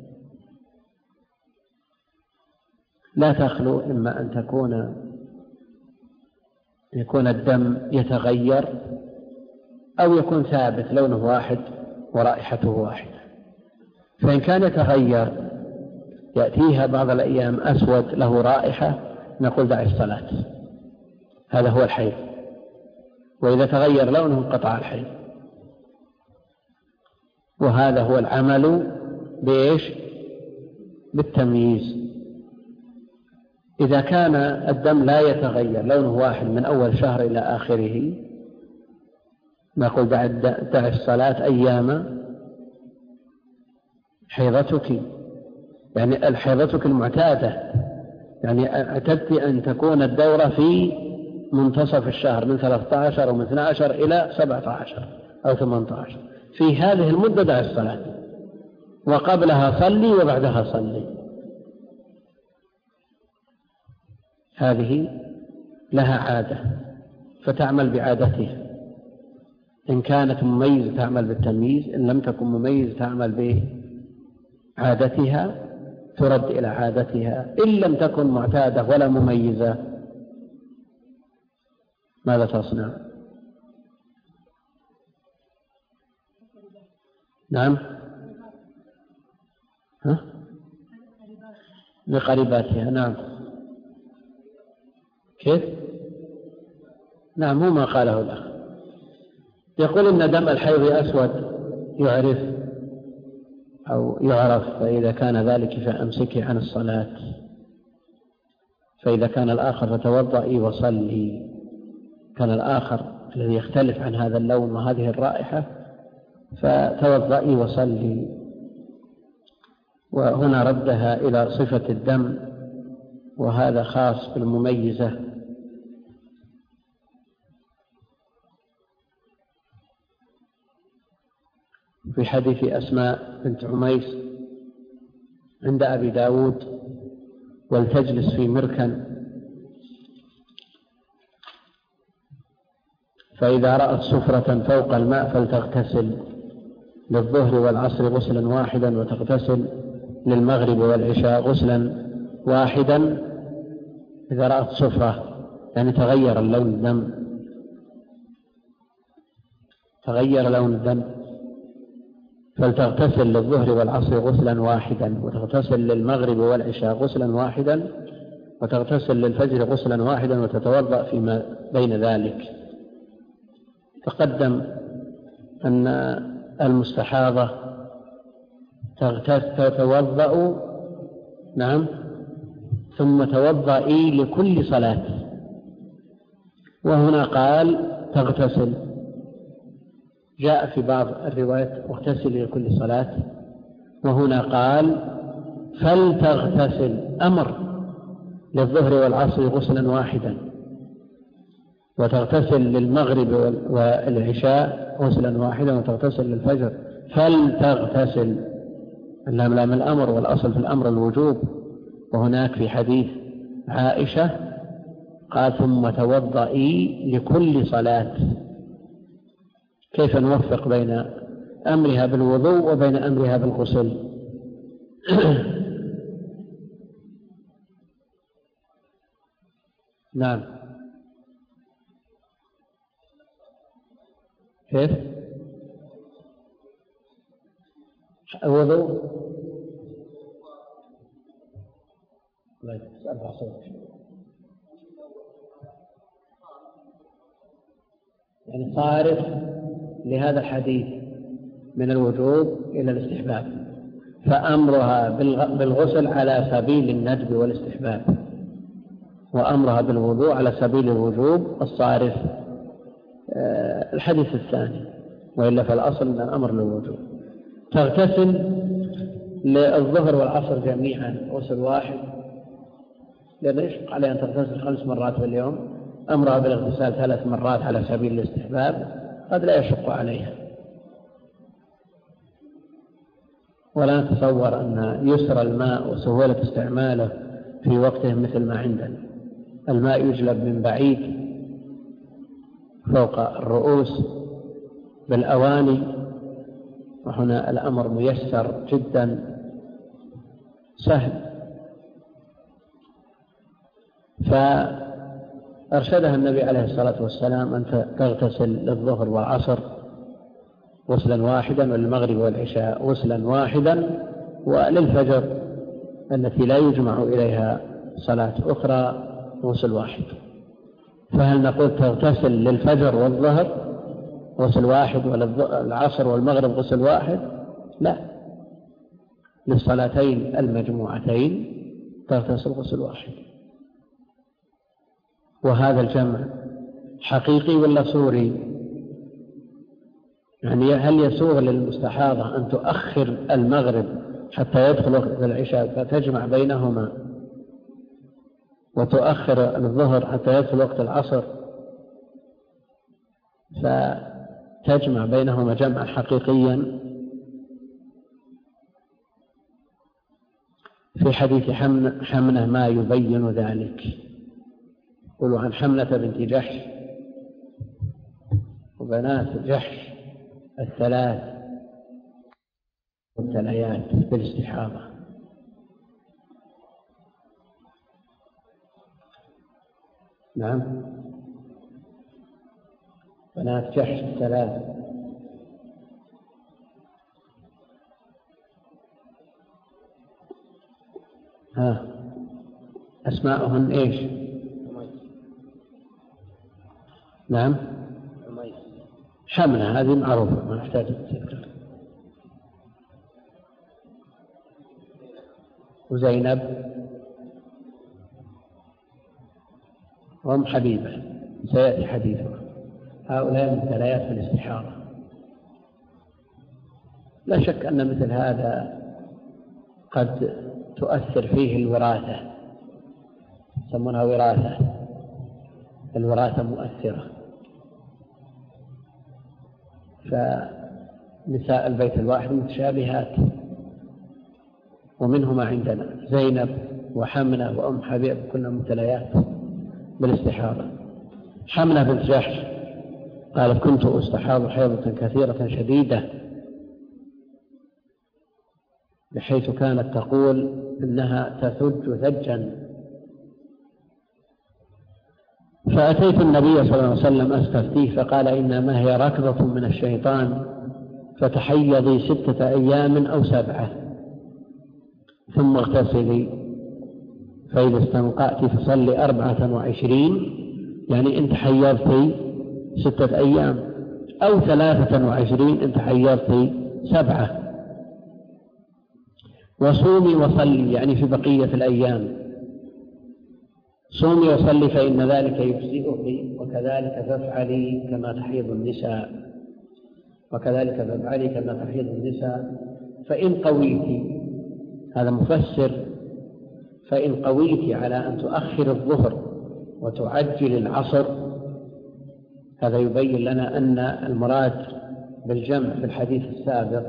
لا تخلو إما أن تكون يكون الدم يتغير أو يكون ثابت لونه واحد ورائحته واحدة. فإن كان يتغير يأتيها بعض الأيام أسود له رائحة، نقول دع الصلاة، هذا هو الحيض. وإذا تغير لونه انقطع الحيض. وهذا هو العمل بإيش؟ بالتمييز. إذا كان الدم لا يتغير لونه واحد من أول شهر إلى آخره، نقول دع, دع الصلاة أيام حيضتك، يعني الحيضتك المعتادة، يعني اعتدت أن تكون الدورة في منتصف الشهر من ثلاثة عشر أو من اثني عشر إلى سبعة عشر أو ثمانية عشر، في هذه المدة دع الصلاة، وقبلها صلي وبعدها صلي. هذه لها عادة فتعمل بعادتها، إن كانت مميزة تعمل بالتمييز، إن لم تكن مميزة تعمل بعادتها، ترد إلى عادتها. إن لم تكن معتادة ولا مميزة ماذا تصنع؟ نعم، ها؟ لقريباتها. نعم، كيف؟ نعم، هو ما قاله الأخ. يقول إن دم الحيض أسود يعرف أو يعرف، فإذا كان ذلك فأمسكي عن الصلاة، فإذا كان الآخر فتوضئي وصلي. كان الآخر الذي يختلف عن هذا اللون وهذه الرائحة فتوضئي وصلي. وهنا ردها إلى صفة الدم، وهذا خاص بالمميزة. في حديث أسماء بنت عميس عند أبي داود: ولتجلس في مركن، فإذا رأت سفرة فوق الماء فلتغتسل للظهر والعصر غسلا واحدا، وتغتسل للمغرب والعشاء غسلا واحدا. إذا رأت سفرة يعني تغير اللون الدم، تغير لون الدم، فلتغتسل للظهر والعصر غسلا واحدا، وتغتسل للمغرب والعشاء غسلا واحدا، وتغتسل للفجر غسلا واحدا، وتتوضأ فيما بين ذلك. تقدم أن المستحاضة تتوضأ، نعم، ثم توضئي لكل صلاة. وهنا قال تغتسل، جاء في بعض الروايات اغتسلي لكل صلاة، وهنا قال فلتغتسل، أمر للظهر والعصر غسلا واحدا، وتغتسل للمغرب والعشاء غسلا واحدا، وتغتسل للفجر. فلتغتسل، اللام لام الأمر، والأصل في الأمر الوجوب. وهناك في حديث عائشة قال ثم توضئي لكل صلاة. كيف نوفق بين أمرها بالوضوء وبين أمرها بالغسل؟ نعم. كيف الوضوء؟ يعني صارف لهذا الحديث من الوجوب إلى الاستحباب، فأمرها بالغسل على سبيل الندب والاستحباب، وأمرها بالوضوء على سبيل الوجوب الصارف الحديث الثاني، وإلا فالأصل من الأمر للوجوب. تغتسل للظهر والعصر جميعا غسل واحد، لأن يشق عليها أن تغتسل خمس مرات في اليوم، أمرها بالاغتسال ثلاث مرات على سبيل الاستحباب قد لا يشق عليها. ولا نتصور أن يسر الماء وسهولة استعماله في وقته مثل ما عندنا. الماء يجلب من بعيد فوق الرؤوس بالأواني، وهنا الأمر ميسر جدا سهل. فأرشدها النبي عليه الصلاة والسلام أن تغتسل للظهر والعصر غسلا واحدا، وللمغرب والعشاء غسلا واحدا، وللفجر التي لا يجمع إليها صلاة أخرى غسل واحد. فهل نقول تغتسل للفجر والظهر غسل واحد وللعصر والمغرب غسل واحد؟ لا، للصلاتين المجموعتين تغتسل غسل واحد. وهذا الجمع حقيقي ولا صوري؟ يعني هل يسوغ للمستحاضة أن تؤخر المغرب حتى يدخل وقت العشاء فتجمع بينهما، وتؤخر الظهر حتى يدخل وقت العصر فتجمع بينهما جمعا حقيقيا؟ في حديث حمنة ما يبين ذلك. قلوا عن حمنة بنت جحش وبنات جحش الثلاث والثنيات بالاستحاضة. نعم، بنات جحش الثلاث. ها أسماؤهن إيش؟ نعم، حمنة هذه معروفة ما نحتاج تذكر، وزينب وأم حبيبة سيأتي حديثها. هؤلاء مبتليات في الاستحاضة. لا شك أن مثل هذا قد تؤثر فيه الوراثة، يسمونها وراثة، الوراثة مؤثرة. فنساء البيت الواحد متشابهات، ومنهما عندنا زينب وحمنة وأم حبيب كلها مبتليات بالاستحاضة. حمنة بنت جحش قالت كنت أستحاض حيضة كثيرة شديدة، بحيث كانت تقول إنها تثج ثجا. فأتيت النبي صلى الله عليه وسلم أستفتيه فقال إنما هي ركضة من الشيطان، فتحيضي ستة أيام أو سبعة ثم اغتسلي، فإذا استنقأت فصلي أربعة وعشرين، يعني أنت حيضتي ستة أيام، أو ثلاثة وعشرين أنت حيضتي سبعة، وصومي وصلي، يعني في بقية الأيام صومي وصلي فإن ذلك يجزئك، وكذلك تفعلي كما تحيض النساء، وكذلك تفعلي كما تحيض النساء، فإن قويت، هذا مفسر، فإن قويت على أن تؤخر الظهر وتعجل العصر، هذا يبين لنا أن المراد بالجمع في الحديث السابق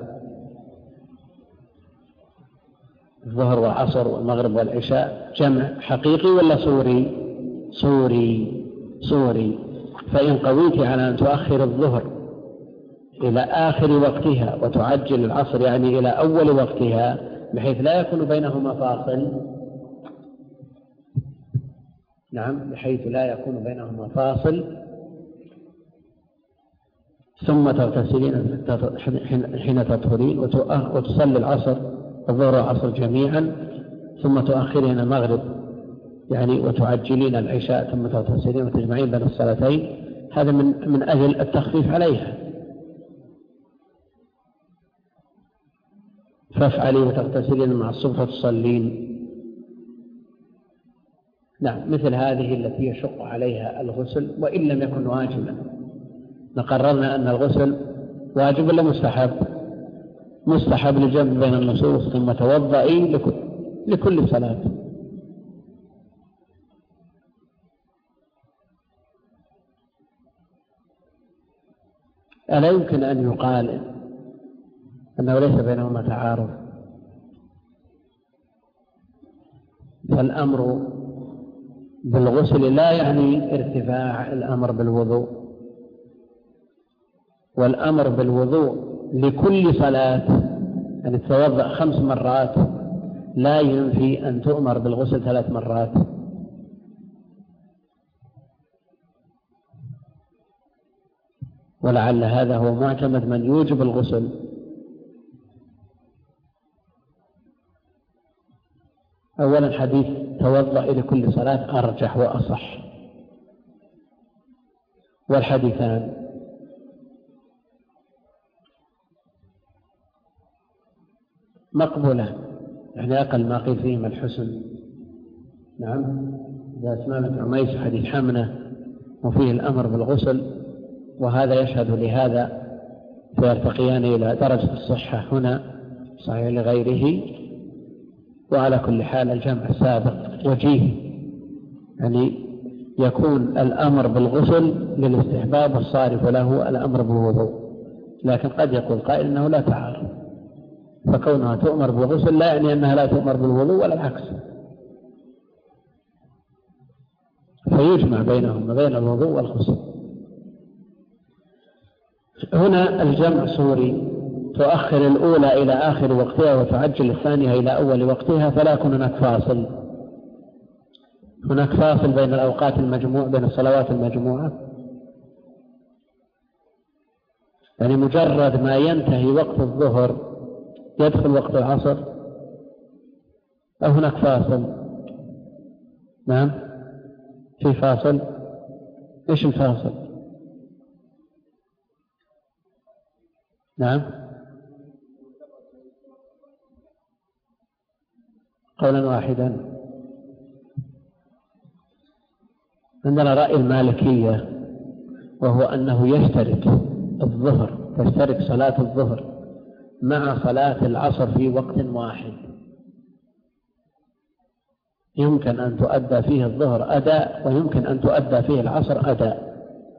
الظهر والعصر والمغرب والعشاء جمع حقيقي ولا صوري؟ صوري صوري. فإن قويت على أن تؤخر الظهر إلى آخر وقتها وتعجل العصر يعني إلى أول وقتها بحيث لا يكون بينهما فاصل، نعم بحيث لا يكون بينهما فاصل، ثم تغتسلين حين تطهرين وتصلي العصر الظهر والعصر جميعا، ثم تؤخرين المغرب يعني وتعجلين العشاء، ثم تغتسلين وتجمعين بين الصلاتين، هذا من من أجل التخفيف عليها. فافعلي وتغتسلين مع الصبح وتصلين. نعم، مثل هذه التي يشق عليها الغسل وإن لم يكن واجبا. نقررنا أن الغسل واجب ولا مستحب؟ مستحب للجمع بين النصوص. ثم توضئي لكل, لكل صلاة. ألا يمكن أن يقال أنه ليس بينهما تعارض؟ فالأمر بالغسل لا يعني ارتفاع الأمر بالوضوء، والأمر بالوضوء لكل صلاة يعني تتوضأ خمس مرات لا ينفي أن تؤمر بالغسل ثلاث مرات. ولعل هذا هو معتمد من يوجب الغسل. أولا حديث توضأ لكل صلاة أرجح وأصح، والحديثان مقبولة يعني أقل ما قيل فيهما الحسن. نعم، إذا أسماء بنت عميس حديث حمنة وفيه الأمر بالغسل، وهذا يشهد لهذا فيرتقيان إلى درجة الصحة هنا صحيح لغيره. وعلى كل حال الجمع السابق وجيه، يعني يكون الأمر بالغسل للاستحباب والصارف له الأمر بالوضوء، لكن قد يقول قائل إنه لا تعارض، فكونها تؤمر بالغسل لا يعني أنها لا تؤمر بالوضوء ولا العكس، فيجمع بينهما بين الوضوء والغسل. هنا الجمع صوري، تؤخر الأولى إلى آخر وقتها وتعجل الثانية إلى أول وقتها، فلا يكون هناك فاصل. هناك فاصل بين الأوقات المجموع بين الصلوات المجموعة، يعني مجرد ما ينتهي وقت الظهر يدخل وقت العصر، أو هناك فاصل؟ نعم في فاصل. إيش الفاصل؟ نعم قولا واحدا. عندنا رأي المالكية وهو أنه يشترك الظهر، تشترك صلاة الظهر مع صلاة العصر في وقت واحد، يمكن أن تؤدى فيه الظهر أداء ويمكن أن تؤدى فيه العصر أداء،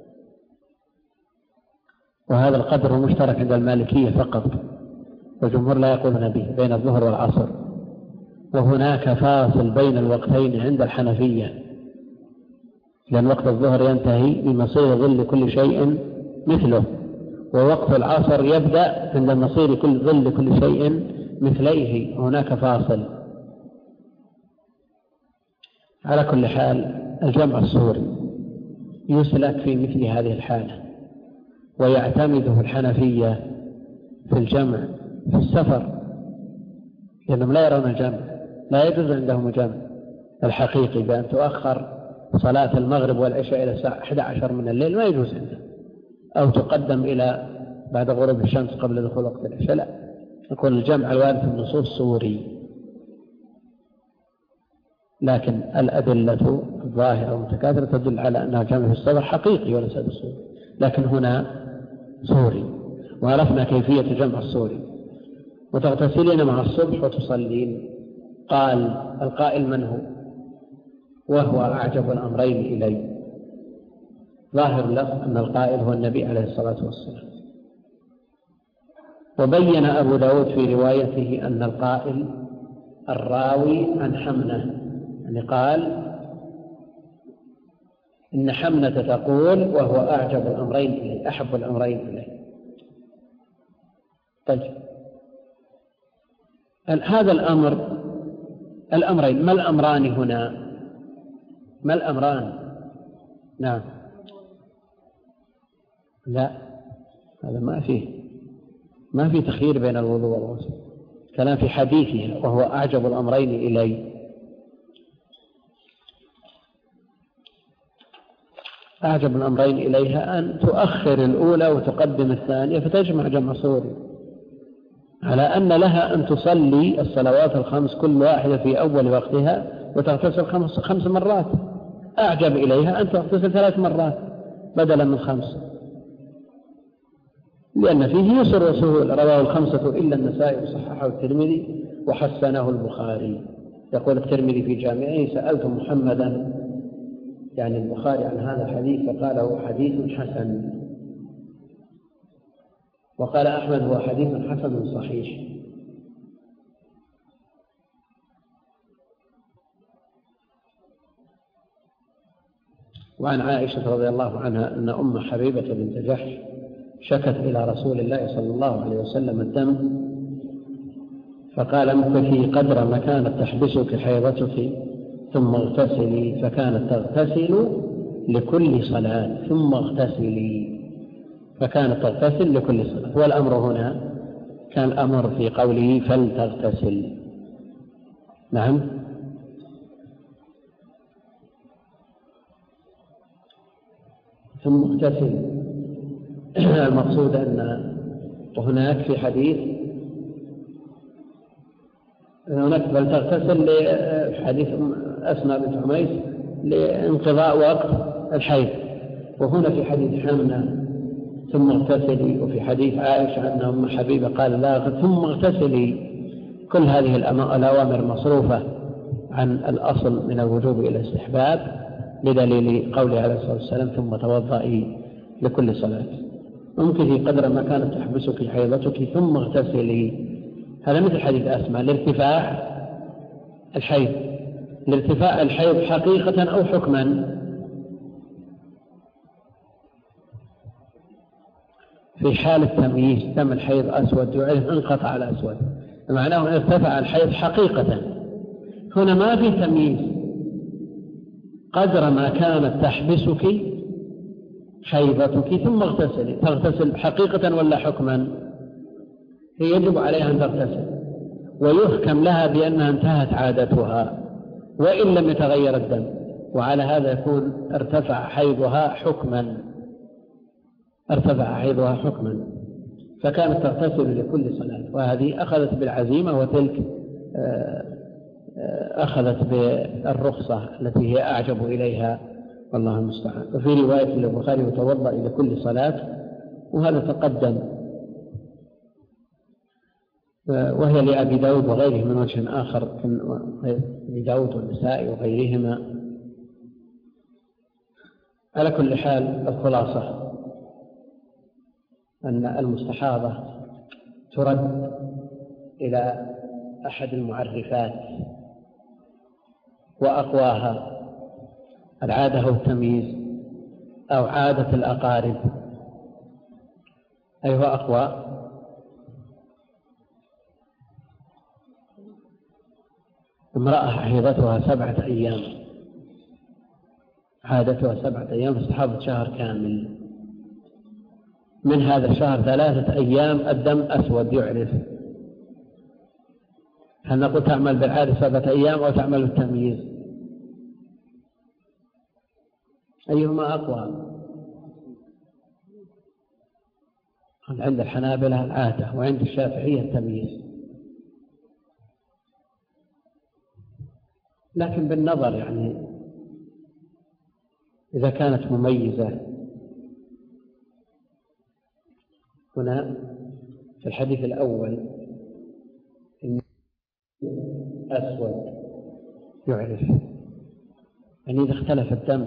وهذا القدر مشترك عند المالكية فقط، والجمهور لا يقولون به بين الظهر والعصر. وهناك فاصل بين الوقتين عند الحنفية، لأن وقت الظهر ينتهي بمصير ظل كل شيء مثله، ووقت العصر يبدأ عند مصير كل ظل كل شيء مثليه، هناك فاصل. على كل حال الجمع الصوري يسلك في مثل هذه الحالة، ويعتمده الحنفية في الجمع في السفر، لأنهم لا يرون الجمع، لا يجوز عندهم الجمع الحقيقي بأن تؤخر صلاة المغرب والعشاء إلى الساعة إحدى عشر من الليل، ما يجوز عندهم، أو تقدم إلى بعد غروب الشمس قبل دخول وقت العشاء، لا، يكون الجمع الوارد في النصوص صوري. لكن الأدلة الظاهرة والمتكاثرة تدل على أنها جمع في السفر حقيقي وليس بالصوري، لكن هنا صوري، وعرفنا كيفية جمع الصوري. وتغتسلين مع الصبح وتصلين. قال القائل من هو؟ وهو أعجب الأمرين إلي. ظاهر له أن القائل هو النبي عليه الصلاة والسلام. وبين أبو داود في روايته أن القائل الراوي عن حمنة، يعني قال إن حمنة تقول وهو أعجب الأمرين إلي، أحب الأمرين إلي. طيب هذا الأمر، الأمرين، ما الأمران هنا؟ ما الأمران؟ نعم، لا، هذا ما فيه ما في تخيير بين الوضوء والغسل. كلام في حديثه وهو أعجب الأمرين إلي. أعجب الأمرين إليها أن تؤخر الأولى وتقدم الثانية فتجمع جمع صوري، على أن لها أن تصلي الصلوات الخمس كل واحدة في أول وقتها وتغتسل خمس, خمس مرات. أعجب إليها أن تغتسل ثلاث مرات بدلا من خمس، لأن فيه يسر وسهول. رواه الخمسة إلا النسائي وصححه الترمذي وحسنه البخاري. يقول الترمذي في جامعه: سألت محمدا، يعني البخاري، عن هذا الحديث فقال هو حديث حسن. وقال أحمد هو حديث حسن صحيح. وعن عائشة رضي الله عنها أن أم حبيبة بنت جحش شكت إلى رسول الله صلى الله عليه وسلم الدم، فقال: امكثي قدر ما كانت تحبسك حيضتك ثم اغتسلي، فكانت تغتسل لكل صلاة ثم اغتسلي، فكانت تغتسل لكل صلاة. والأمر هنا كان أمر في قوله فلتغتسل. نعم. ثم اغتسل، المقصود أن هناك في حديث هناك فلتغتسل في حديث أسماء بنت عميس لانقضاء وقت الحيض، وهنا في حديث حمنة ثم اغتسلي، وفي حديث عائشة أن أم حبيبة قال لا ثم اغتسلي. كل هذه الأوامر مصروفة عن الأصل من الوجوب إلى الاستحباب بدليل قوله عليه الصلاة والسلام: ثم توضئي لكل صلاة. امكثي قدر ما كانت تحبسك حيضتك ثم اغتسلي. هذا مثل حديث أسماء لارتفاع الحيض، لارتفاع الحيض حقيقة أو حكما. في حال التمييز دم الحيض أسود يعرف انقطع الأسود، معناه أن ارتفع الحيض حقيقة. هنا ما في تمييز، قدر ما كانت تحبسك حيضتك ثم اغتسلي. تغتسل حقيقة ولا حكما؟ هي يجب عليها أن تغتسل، ويحكم لها بأنها انتهت عادتها وإن لم يتغير الدم، وعلى هذا يكون ارتفع حيضها حكما، ارتفع حيضها حكما، فكانت تغتسل لكل صلاة. وهذه أخذت بالعزيمة، وتلك أخذت بالرخصة التي هي أعجب إليها، والله المستعان. وفي رواية البخاري: وتوضأ لكل صلاة، وهذا تقدم، وهي لأبي داود وغيره من وجه آخر، أبي داود والنسائي وغيرهما. على كل حال الخلاصة أن المستحاضة ترد إلى أحد المعرفات، وأقواها العادة والتمييز أو عادة الأقارب. أي هو أقوى؟ امرأة حيضتها سبعة أيام، عادتها سبعة أيام، استحاضة شهر كامل، من هذا الشهر ثلاثة أيام الدم أسود يعرف. هل نقول تعمل بالعادة سبعة أيام أو تعمل بالتمييز؟ أيهما أقوى؟ عند الحنابلة العادة، وعند الشافعية التمييز. لكن بالنظر يعني إذا كانت مميزة، هنا في الحديث الأول أسود يعرف، يعني إذا اختلف الدم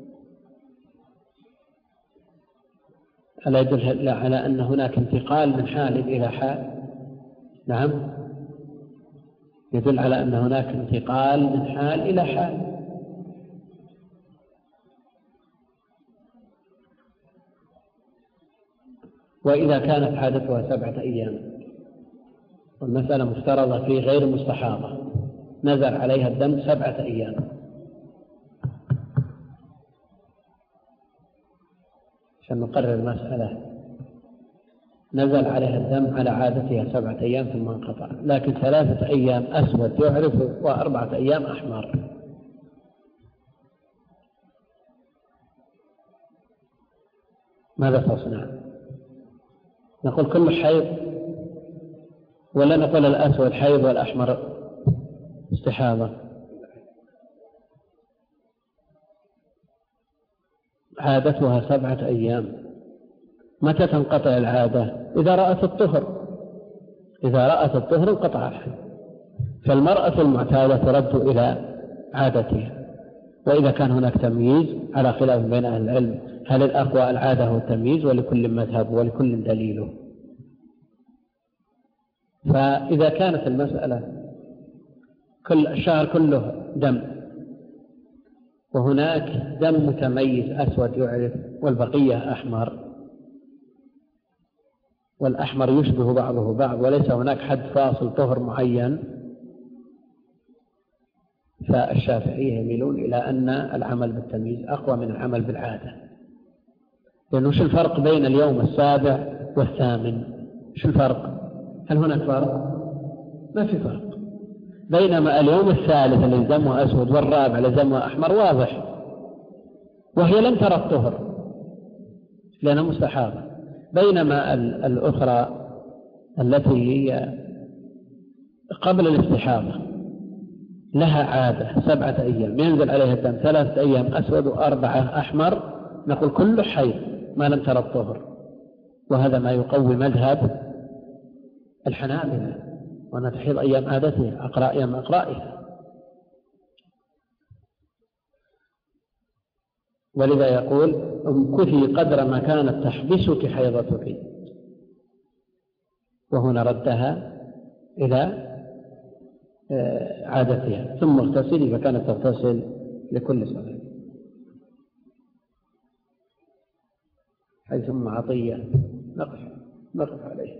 ألا يدل على أن هناك انتقال من حال إلى حال؟ نعم، يدل على أن هناك انتقال من حال إلى حال. وإذا كانت عادتها سبعة أيام والمسألة مفترضة في غير مستحاضة نزل عليها الدم سبعة أيام، عشان نقرر المسألة، نزل عليها الدم على عادتها سبعة أيام ثم انقطع، لكن ثلاثة أيام أسود يعرف وأربعة أيام أحمر. ماذا تصنع؟ نقول كل حيض ولا نقول الأسود حيض والأحمر استحاضة؟ عادتها سبعة أيام. متى تنقطع العادة؟ إذا رأت الطهر، إذا رأت الطهر انقطع الحيض. فالمرأة المعتادة ترد إلى عادتها. وإذا كان هناك تمييز على خلاف بين أهل العلم، هل الأقوى العادة والتمييز؟ ولكل مذهب ولكل دليله. فإذا كانت المسألة كل الشهر كله دم وهناك دم متميز أسود يعرف والبقية أحمر، والأحمر يشبه بعضه بعض وليس هناك حد فاصل طهر معين، فالشافعية يميلون إلى أن العمل بالتمييز أقوى من العمل بالعادة. لأنه شو الفرق بين اليوم السابع والثامن؟ شو الفرق؟ هل هناك فرق؟ ما في فرق. بينما اليوم الثالث اللي دمه أسود والرابع اللي دمه أحمر واضح، وهي لم ترى الطهر لأنها مستحاضة. بينما الأخرى التي هي قبل الاستحاضة لها عادة سبعة أيام ينزل عليها الدم ثلاثة أيام أسود وأربعة أحمر، نقول كل حيض ما لم ترى الطهر. وهذا ما يقوي مذهب الحنابلة، وأنها تحيض أيام عادتها أقرأ أيام أقرائها. ولذا يقول امكثي قدر ما كانت تحبسك حيضتك، وهنا ردها إلى عادتها، ثم اغتسلي فكانت تغتسل لكل صلاة. حيث ثم عطية نقف نقف عليه.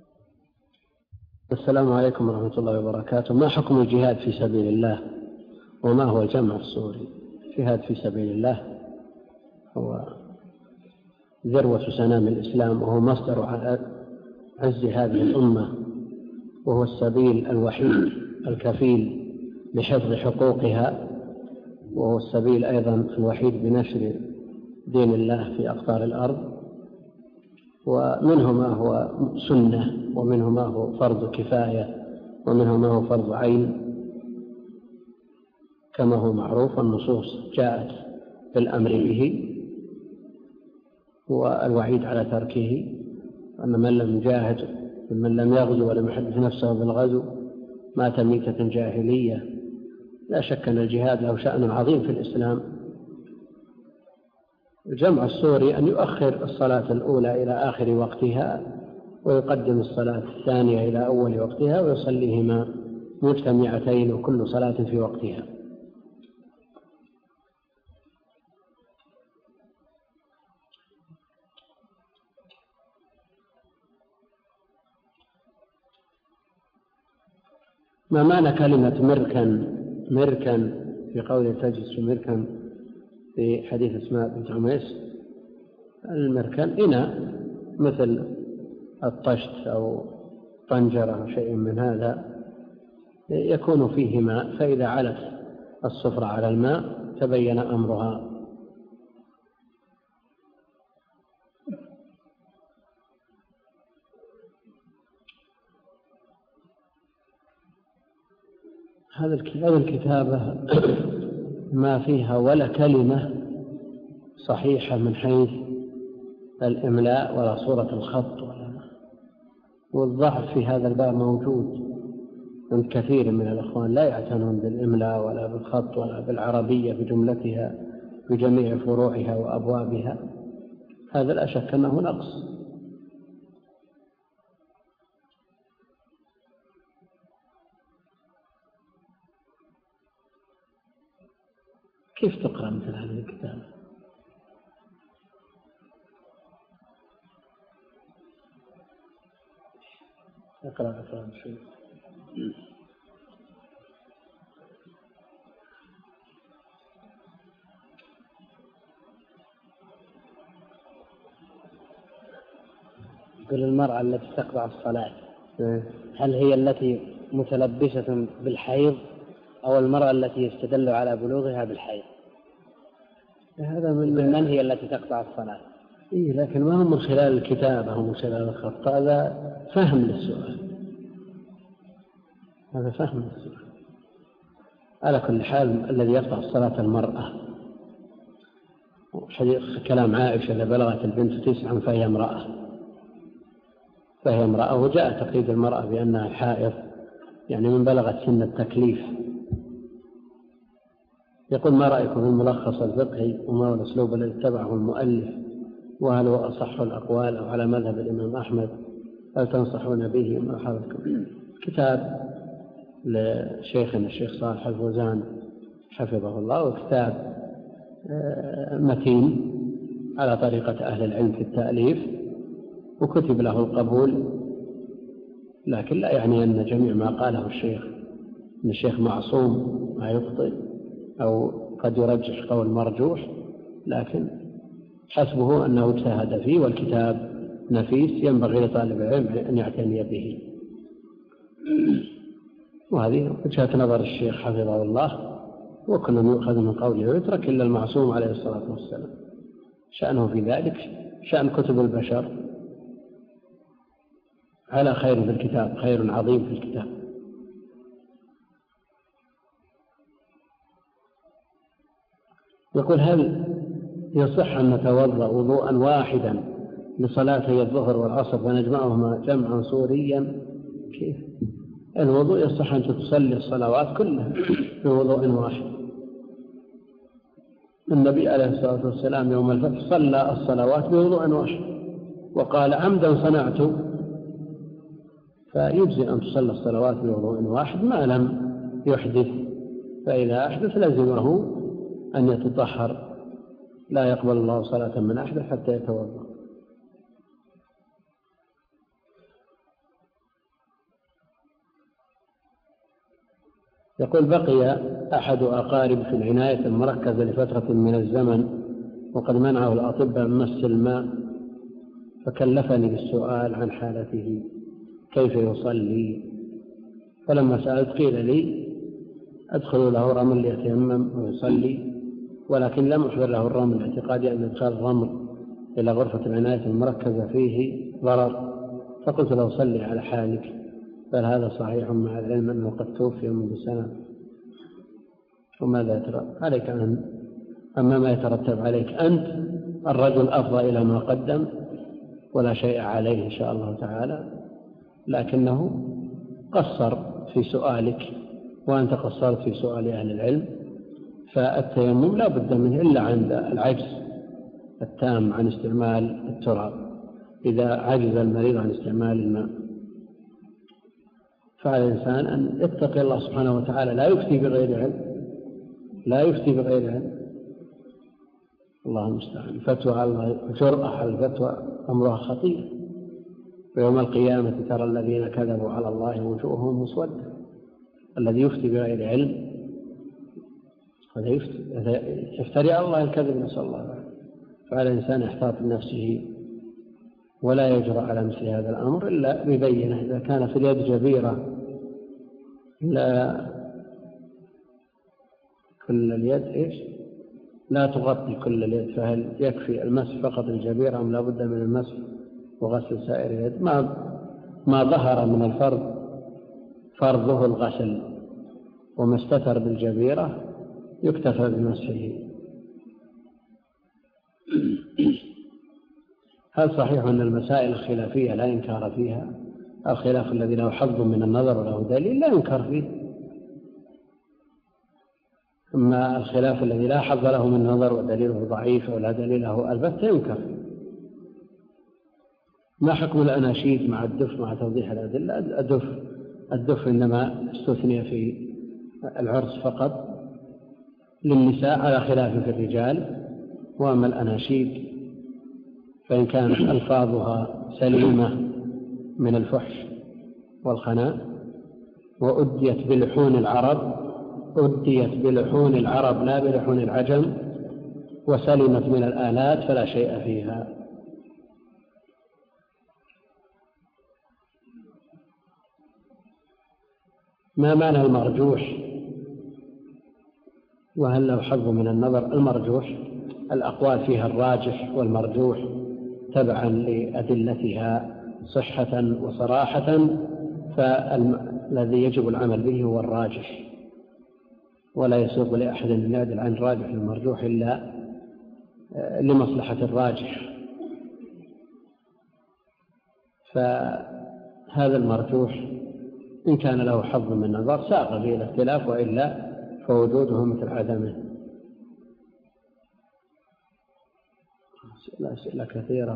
السلام عليكم ورحمة الله وبركاته. ما حكم الجهاد في سبيل الله وما هو الجمع السوري؟ الجهاد في سبيل الله هو ذروة سنام الإسلام، وهو مصدر عز هذه الأمة، وهو السبيل الوحيد الكفيل بحفظ حقوقها، وهو السبيل أيضا الوحيد بنشر دين الله في أقطار الأرض. ومنه ما هو سنة، ومنه ما هو فرض كفاية، ومنه ما هو فرض عين، كما هو معروف. النصوص جاءت بالأمر به والوعيد على تركه، أن من لم يجاهد من لم يغزو ولم يحدث نفسه بالغزو مات ميتة جاهلية. لا شك أن الجهاد له شأن عظيم في الإسلام. الجمع السوري أن يؤخر الصلاة الأولى إلى آخر وقتها ويقدم الصلاة الثانية إلى أول وقتها ويصليهما مجتمعتين وكل صلاة في وقتها. ما معنى كلمة مركن مركن في قول تجلس مركن في حديث أسماء بنت عميس؟ المركن إناء مثل الطشت أو طنجرة أو شيء من هذا يكون فيه ماء، فإذا علت الصفرة على الماء تبين أمرها. هذا الكتابة ما فيها ولا كلمة صحيحة من حيث الإملاء ولا صورة الخط، ولا والضعف في هذا الباب موجود. أن كثير من الأخوان لا يعتنون بالإملاء ولا بالخط ولا بالعربية بجملتها بجميع فروعها وأبوابها، هذا لا شك أنه نقص. كيف تقرأ مثل هذه الكتاب؟ اقرأ اقرأ شيء. يقول المرأة التي تقطع الصلاة هل هي التي متلبسة بالحيض أو المرأة التي يستدل على بلوغها بالحيض؟ هذا من من هي التي تقطع الصلاة؟ إيه، لكن ما هم من خلال الكتابة، هم من خلال الخط. هذا فهم للسؤال، هذا فهم للسؤال. على كل حال الذي يقطع الصلاة المرأة، حديث كلام عائشة إذا بلغت البنت تسعا فهي امرأة، فهي امرأة، وجاء تقييد المرأة بأنها حائض، يعني من بلغت سن التكليف. يقول: ما رأيكم في الملخص الفقهي وما هو الأسلوب الذي اتبعه المؤلف، وهل هو أصح الأقوال أو على مذهب الإمام أحمد؟ هل تنصحون به؟ ما حالكم؟ كتاب لشيخنا الشيخ صالح الفوزان حفظه الله، وكتاب متين على طريقة أهل العلم في التأليف، وكتب له القبول، لكن لا يعني أن جميع ما قاله الشيخ أن الشيخ معصوم ما يخطئ أو قد يرجح قول مرجوح، لكن حسبه أنه اجتهد فيه، والكتاب نفيس ينبغي لطالب العلم أن يعتني به. وهذه وجهة نظر الشيخ حفظه الله، وكل يؤخذ من قوله ويترك إلا المعصوم عليه الصلاة والسلام. شأنه في ذلك شأن كتب البشر على خير في الكتاب، خير عظيم في الكتاب. يقول: هل يصح أن نتوضأ وضوءا واحدا لصلاتي الظهر والعصر فنجمعهما جمعا صوريا؟ كيف؟ الوضوء يصح أن تصلي الصلوات كلها بوضوء واحد. النبي عليه الصلاة والسلام يوم الفتح صلى الصلوات بوضوء واحد، وقال: عمدا صنعت. فيجزي أن تصلي الصلوات بوضوء واحد ما لم يحدث، فإذا أحدث لزمه أن يتطهر، لا يقبل الله صلاة من أحدث حتى يتوضأ. يقول: بقي أحد أقارب في العناية المركزة لفترة من الزمن، وقد منعه الأطباء من مس الماء، فكلفني بالسؤال عن حالته كيف يصلي. فلما سألت قيل لي: أدخل له رمل ليتيمم ويصلي، ولكن لم أحضر له الرمل اعتقادي أن إدخال الرمل إلى غرفة العناية المركزة فيه ضرر، فقلت له: صلي على حالك. بل هذا صحيح مع العلم أنه قد توفي منذ سنة. وماذا يترتب عليك أن أما ما يترتب عليك أنت، الرجل أفضى إلى ما قدم ولا شيء عليه إن شاء الله تعالى، لكنه قصر في سؤالك وأنت قصرت في سؤال أهل العلم. فالتيمم لا بد منه إلا عند العجز التام عن استعمال التراب، إذا عجز المريض عن استعمال الماء. فعلى الإنسان أن يتقي الله سبحانه وتعالى، لا يفتي بغير علم، لا يفتي بغير علم. الله المستعان. فتوى على الله، جرأة على الفتوى أمرها خطير. ويوم القيامة ترى الذين كذبوا على الله وجوههم مسودة. الذي يفتي بغير علم هذا يفتري على الله الكذب، نسأل الله العافية. فعلى الإنسان يحتاط بنفسه ولا يجرأ على مثل هذا الأمر إلا ببينه. إذا كان في اليد جبيرة لا كل اليد إيش لا تغطي كل اليد، فهل يكفي المسح فقط الجبيرة أم لا بد من المسح وغسل سائر اليد؟ ما ما ظهر من الفرض فرضه الغسل، وما استتر بالجبيرة يكتفى بمسحه. هل صحيح أن المسائل الخلافية لا إنكار فيها؟ الخلاف الذي له حظ من النظر وله دليل لا ينكر فيه. أما الخلاف الذي لا حظ له من النظر ودليله ضعيف ولا دليل له البتة ينكر. ما حكم الأناشيد مع الدف مع توضيح الأدلة؟ الدف الدف إنما استثني في العرس فقط للنساء على خلاف في الرجال. وأما الأناشيد فإن كانت ألفاظها سليمة من الفحش والخناء وأديت بلحون العرب أديت بلحون العرب لا بلحون العجم وسلمت من الآلات فلا شيء فيها. ما معنى المرجوح وهل له حظ من النظر؟ المرجوح الأقوال فيها الراجح والمرجوح تبعا لأدلتها صحة وصراحة، فالذي يجب العمل به هو الراجح، ولا يسوغ لأحد أن يعدل عن الراجح المرجوح إلا لمصلحة الراجح. فهذا المرجوح إن كان له حظ من النظر ساق به الاختلاف، وإلا فوجوده مثل عدمه. أسئلة كثيرة.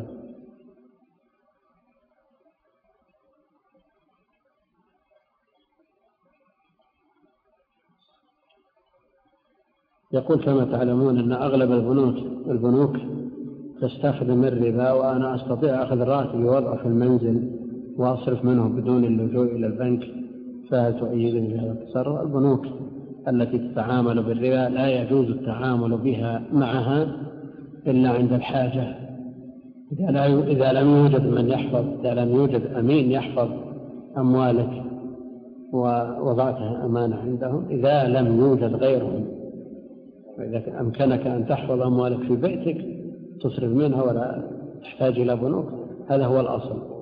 يقول كما تعلمون أن أغلب البنوك البنوك تستخدم الربا، وأنا أستطيع أخذ راتبي ووضعه في المنزل وأصرف منه بدون اللجوء إلى البنك، فهل تؤيدني بهذا التصرف؟ البنوك التي تتعامل بالربا لا يجوز التعامل بها معها إلا عند الحاجة. إذا لم يوجد من يحفظ إذا لم يوجد أمين يحفظ أموالك ووضعتها أمانة عندهم، إذا لم يوجد غيرهم، وإذا أمكنك أن تحفظ أموالك في بيتك تصرف منها ولا تحتاج إلى بنوك، هذا هو الأصل.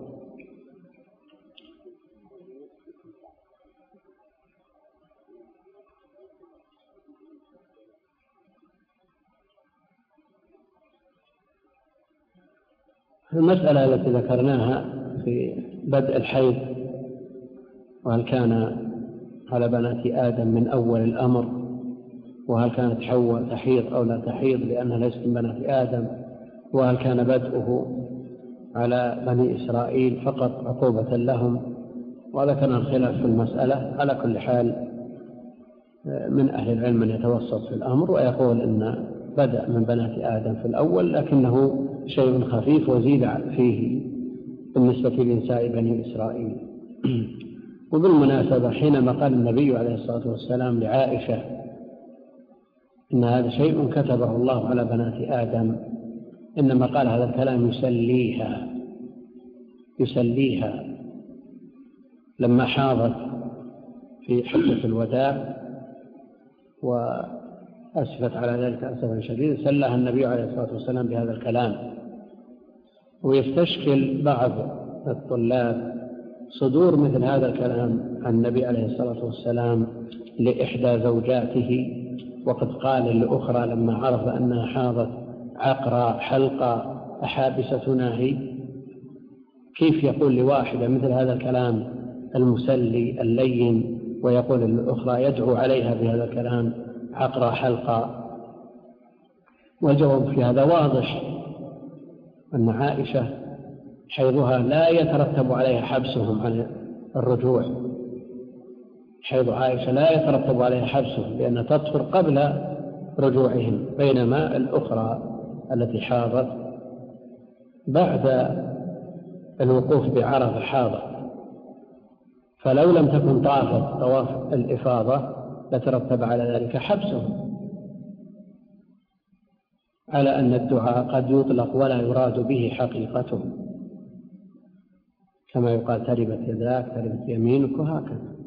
المسألة التي ذكرناها في بدء الحيض، وهل كان على بنات آدم من أول الأمر، وهل كانت حواء تحيض أو لا تحيض لأنها ليست من بنات آدم، وهل كان بدءه على بني إسرائيل فقط عقوبة لهم، وذكرنا الخلاف في المسألة. على كل حال من أهل العلم من يتوسط في الأمر ويقول إن بدأ من بنات آدم في الأول، لكنه شيء خفيف وزيد فيه بالنسبة لنساء بني إسرائيل. وبالمناسبة حينما قال النبي عليه الصلاة والسلام لعائشة إن هذا شيء كتبه الله على بنات آدم، إنما قال هذا الكلام يسليها يسليها لما حاضت في حجة الوداع وأسفت على ذلك أسفا شديدا، سلها النبي عليه الصلاة والسلام بهذا الكلام. ويستشكل بعض الطلاب صدور مثل هذا الكلام عن النبي عليه الصلاة والسلام لإحدى زوجاته، وقد قال لأخرى لما عرف أنها حاضت عقرى حلقة أحابستنا هي. كيف يقول لواحدة مثل هذا الكلام المسلي اللين، ويقول للأخرى يدعو عليها بهذا الكلام عقرى حلقة؟ والجواب في هذا واضح، أن عائشة حيضها لا يترتب عليها حبسهم عن الرجوع. حيض عائشة لا يترتب عليها حبسهم لأن تطهر قبل رجوعهم، بينما الأخرى التي حاضت بعد الوقوف بعرفة حاضت، فلو لم تكن طافت طواف الإفاضة لترتب على ذلك حبسهم، على أن الدعاء قد يطلق ولا يراد به حقيقته، كما يقال تربت يداك تربت يمينك وهكذا.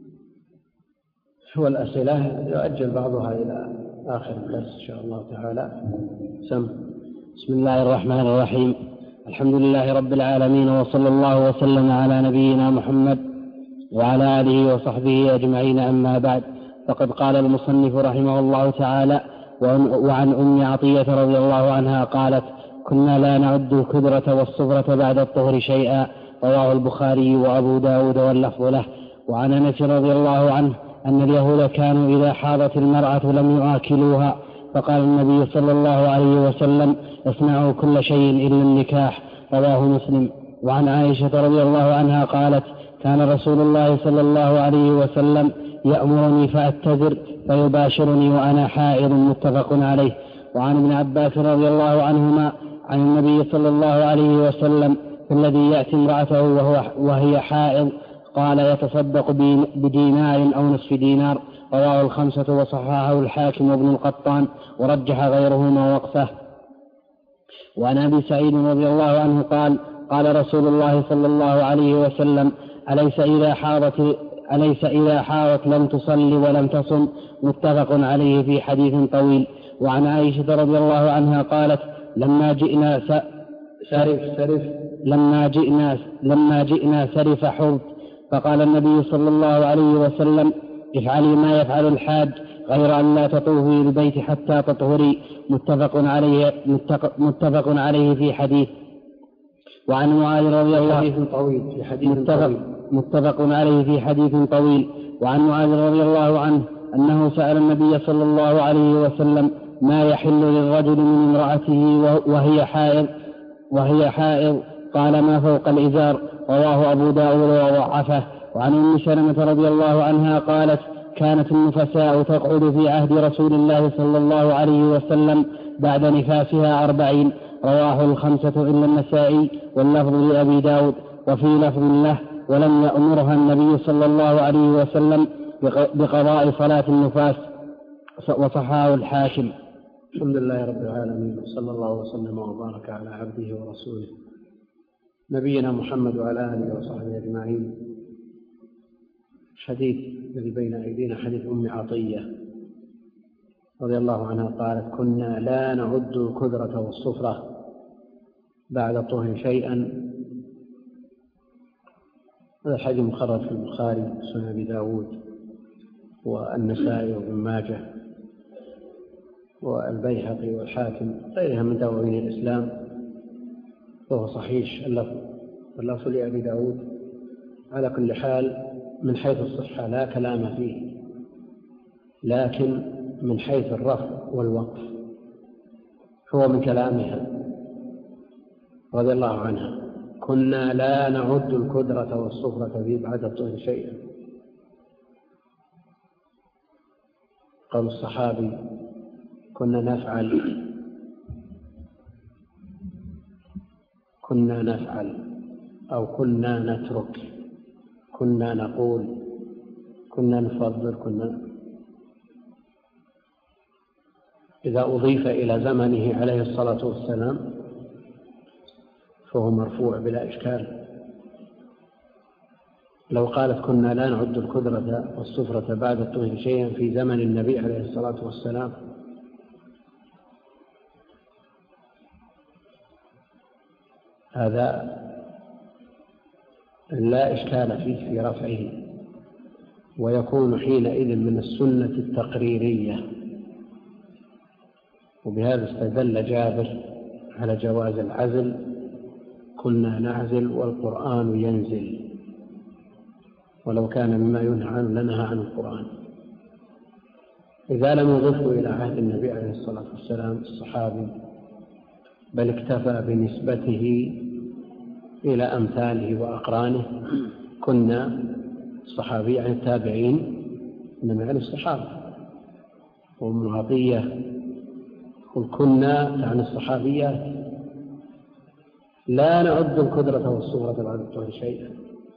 والأسئلة يؤجل بعضها إلى آخر الدرس إن شاء الله تعالى. سم. بسم الله الرحمن الرحيم. الحمد لله رب العالمين، وصلى الله وسلم على نبينا محمد وعلى آله وصحبه أجمعين، أما بعد. فقد قال المصنف رحمه الله تعالى: وعن أم عطية رضي الله عنها قالت: كنا لا نعد الكدرة والصفرة بعد الطهر شيئا، رواه البخاري وأبو داود واللفظ له. وعن أنس رضي الله عنه أن اليهود كانوا إذا حاضت المرأة لم يآكلوها، فقال النبي صلى الله عليه وسلم: اصنعوا كل شيء إلا النكاح. رواه مسلم. وعن عائشة رضي الله عنها قالت: كان رسول الله صلى الله عليه وسلم يأمرني فأتذر فيباشرني وأنا حائض. متفق عليه. وعن ابن عباس رضي الله عنهما عن النبي صلى الله عليه وسلم الذي يأتي امرأته وهو وهي حائض قال: يتصدق بدينار أو نصف دينار. رواه الخمسة وصححه الحاكم وابن القطان ورجح غيرهما وقفه. وعن أبي سعيد رضي الله عنه قال: قال رسول الله صلى الله عليه وسلم: أليس إذا حاضت أليس إذا حاضت لم تصلي ولم تصم. متفق عليه في حديث طويل. وعن عائشة رضي الله عنها قالت: لما جئنا س... سرف سرف لما جئنا لما جئنا سرف حرب، فقال النبي صلى الله عليه وسلم: افعلي ما يفعل الحاج غير أن لا تطوفي بالبيت حتى تطهري. متفق عليه متفق عليه في حديث. وعن معاذ رضي الله حديث طويل في حديث متفق, طويل. متفق عليه في حديث طويل. وعن معاذ رضي الله عنه أنه سأل النبي صلى الله عليه وسلم: ما يحل للرجل من امرأته وهي حائض وهي حائض قال: ما فوق الإزار. رواه أبو داود وضعفه. وعن أم سلمة رضي الله عنها قالت: كانت النفساء تقعد في عهد رسول الله صلى الله عليه وسلم بعد نفاسها أربعين. رواه الخمسة إلا النسائي واللفظ لأبي داود. وفي لفظ له: ولم يأمرها النبي صلى الله عليه وسلم بقضاء صلاة النفاس. وصححه الحاكم. الحمد لله رب العالمين، صلى الله وسلم وبارك على عبده ورسوله نبينا محمد وعلى آله وصحبه أجمعين. الحديث الذي بين أيدينا حديث أم عطية رضي الله عنها قالت: كنا لا نعد الكدرة والصفرة بعد الطهر شيئا. هذا الحديث مخرج في البخاري وسنن أبي داود والنسائي وابن ماجه والبيهقي والحاكم غيرها من دواوين الإسلام، وهو صحيح اللفظ واللفظ لأبي داود. على كل حال من حيث الصحة لا كلام فيه، لكن من حيث الرفع والوقف هو من كلامها رضي الله عنها: كنا لا نعد الكدرة والصفرة في بعد الطهر شيئا. قال الصحابي: كنا نفعل كنا نفعل أو كنا نترك، كنا نقول، كنا نفضل، كنا. إذا أضيف إلى زمنه عليه الصلاة والسلام فهو مرفوع بلا إشكال. لو قالت: كنا لا نعد الكدرة والصفرة بعد الطهر شيئا في زمن النبي عليه الصلاة والسلام، هذا لا إشكال فيه في رفعه، ويكون حينئذ من السنة التقريرية. وبهذا استدل جابر على جواز العزل: كنا نعزل والقرآن ينزل. ولو كان مما ينهى عنه لنهى عن القرآن. إذا لم يضفوا إلى عهد النبي عليه الصلاة والسلام الصحابي، بل اكتفى بنسبته إلى أمثاله وأقرانه، كنا الصحابي يعني التابعين، إنما يعني الصحابة. وأم عطية قل كنا يعني الصحابيات لا نعد الكدرة والصغرة بعد الطهر شيئا.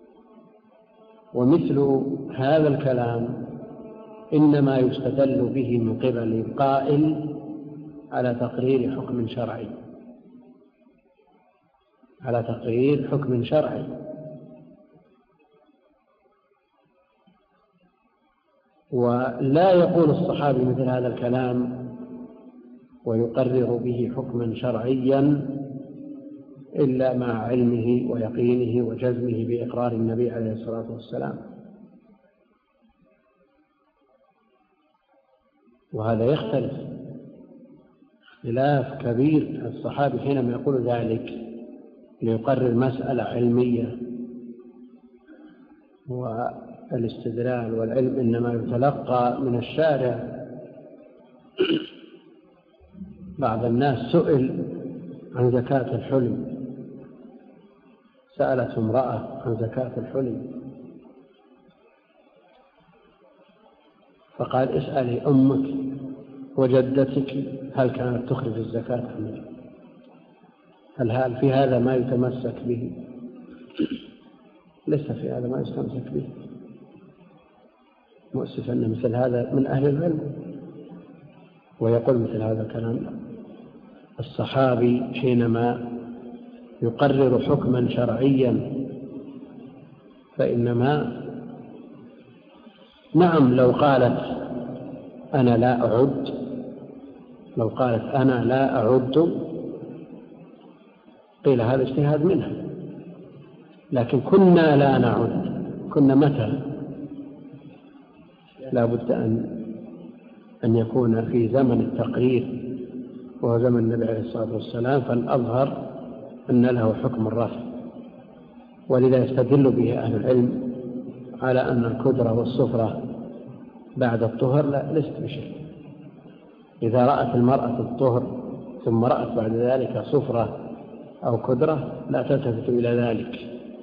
ومثل هذا الكلام إنما يستدل به من قبل القائل على تقرير حكم شرعي على تقرير حكم شرعي ولا يقول الصحابي مثل هذا الكلام ويقرر به حكما شرعيا إلا مع علمه ويقينه وجزمه بإقرار النبي عليه الصلاة والسلام. وهذا يختلف اختلاف كبير. الصحابي حينما يقول ذلك ليقرر مسألة علمية، والاستدلال والعلم إنما يتلقى من الشارع. بعض الناس سئل عن زكاة الحلم، سألت امرأة عن زكاة الحلم فقال اسألي أمك وجدتك هل كانت تخرج الزكاة أم لا؟ هل هل في هذا ما يتمسك به؟ ليس في هذا ما يستمسك به. مؤسف أن مثل هذا من أهل العلم ويقول مثل هذا الكلام. الصحابي حينما يقرر حكما شرعيا فإنما نعم لو قالت أنا لا أعد لو قالت أنا لا أعد قيل هذا اجتهاد منها، لكن كنا لا نعد، كنا متى؟ لا بد أن أن يكون في زمن التقرير وهو زمن النبي عليه الصلاة والسلام، فالأظهر أن له حكم الرفع، ولذا يستدل به أهل العلم على أن الكدرة والصفرة بعد الطهر لا ليست بشيء. إذا رأت المرأة الطهر ثم رأت بعد ذلك صفرة أو كدرة لا تلتفت إلى ذلك،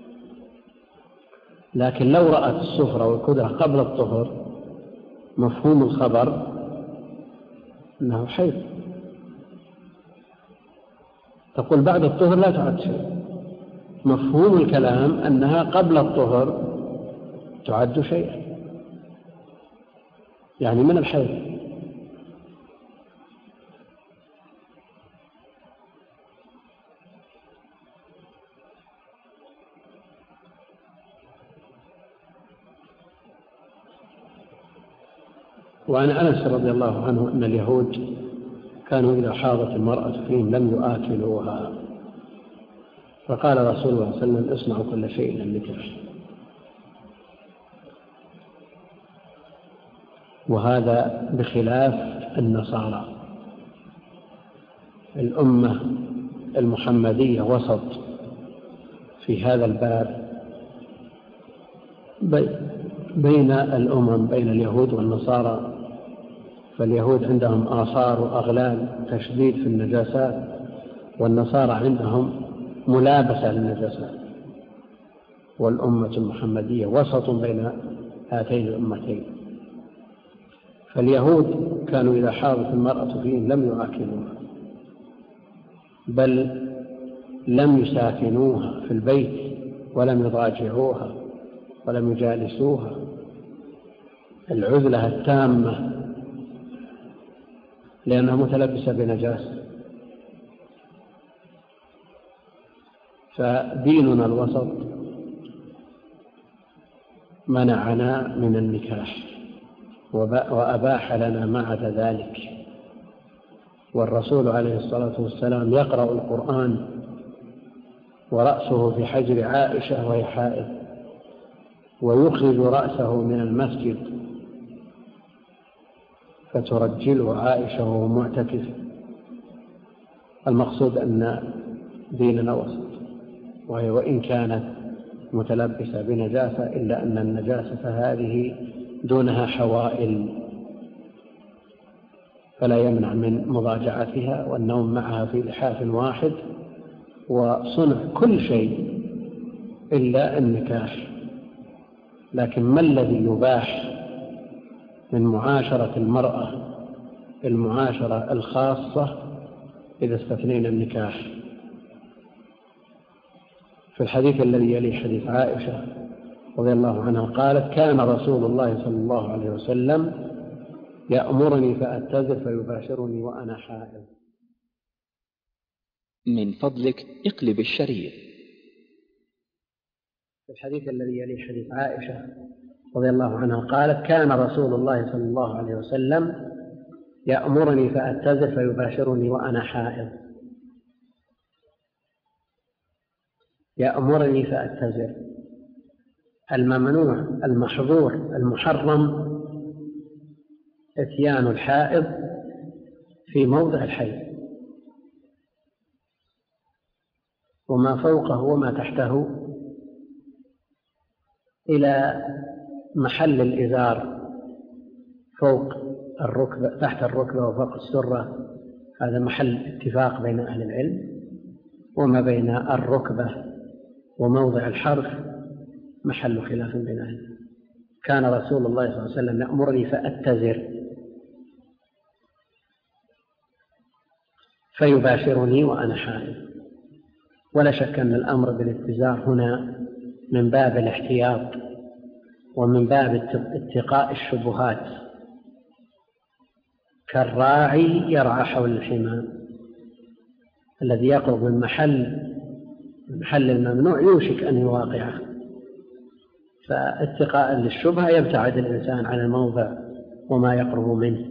لكن لو رأت الصفرة والكدرة قبل الطهر مفهوم الخبر أنه حيض، تقول بعد الطهر لا تعد شيء. مفهوم الكلام أنها قبل الطهر تعد شيئا، يعني من الحيض. وعن أنس رضي الله عنه أن اليهود كانوا إذا حاضت المرأة فيهم لم يؤكلوها، فقال رسول الله صلى الله عليه وسلم اصنعوا كل شيء للنكاح. وهذا بخلاف النصارى. الأمة المحمدية وسط في هذا الباب بين الأمم، بين اليهود والنصارى. فاليهود عندهم آثار وأغلال تشديد في النجاسات، والنصارى عندهم ملابسة للنجاسات. والأمة المحمدية وسط بين هاتين الأمتين. فاليهود كانوا إذا حاضت المرأة فيهم لم يؤكلوها، بل لم يساكنوها في البيت ولم يضاجعوها ولم يجالسوها، العزلة التامة، لأنها متلبسة بنجاسة. فديننا الوسط منعنا من النكاح وأباح لنا ما عدا ذلك. والرسول عليه الصلاة والسلام يقرأ القرآن ورأسه في حجر عائشة وهي حائض، ويخرج رأسه من المسجد فترجله عائشة وهو معتكف. المقصود أن ديننا وسط، وهي وإن كانت متلبسة بنجاسة إلا أن النجاسة هذه دونها حوائل، فلا يمنع من مضاجعتها والنوم معها في لحاف واحد وصنع كل شيء إلا النكاح. لكن ما الذي يباح من معاشرة المرأة المعاشرة الخاصة إذا استثنينا النكاح؟ في الحديث الذي يلي حديث عائشة رضي الله عنها قالت كان رسول الله صلى الله عليه وسلم يأمرني فأتزر فيباشرني وأنا حائض. من فضلك اقلب الشريط. في الحديث الذي يلي حديث عائشة رضي الله عنها قالت كان رسول الله صلى الله عليه وسلم يأمرني فأتزر فيباشرني وأنا حائض. يأمرني فأتزر، الممنوع المحظور المحرم اتيان الحائض في موضع الحيض، وما فوقه وما تحته إلى محل الإزار فوق الركبة، تحت الركبة وفوق السرة، هذا محل اتفاق بين أهل العلم. وما بين الركبة وموضع الحرف محل خلاف بين أهل العلم. كان رسول الله صلى الله عليه وسلم يأمرني فأتزر فيباشرني وأنا حائض. ولا شك أن الأمر بالاتزار هنا من باب الاحتياط ومن باب اتقاء الشبهات، كالراعي يرعى حول الحمى الذي يقرب من محل محل الممنوع يوشك أن يواقعه، فاتقاء للشبهة يبتعد الإنسان عن الموضع وما يقرب منه.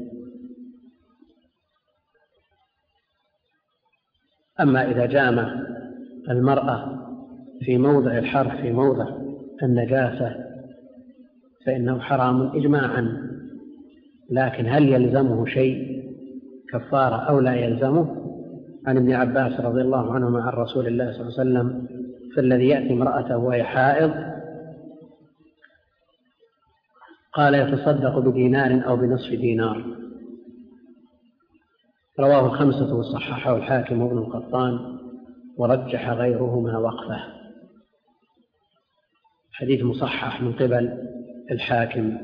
أما إذا جامع المرأة في موضع الحرف في موضع النجاسة فإنه حرام إجماعا، لكن هل يلزمه شيء كفارة أو لا يلزمه؟ عن ابن عباس رضي الله عنهما عن رسول الله صلى الله عليه وسلم في الذي يأتي امرأته وهي حائض قال يتصدق بدينار أو بنصف دينار. رواه الخمسة وصححه الحاكم وابن القطان ورجح غيرهما وقفه. حديث مصحح من قبل الحاكم،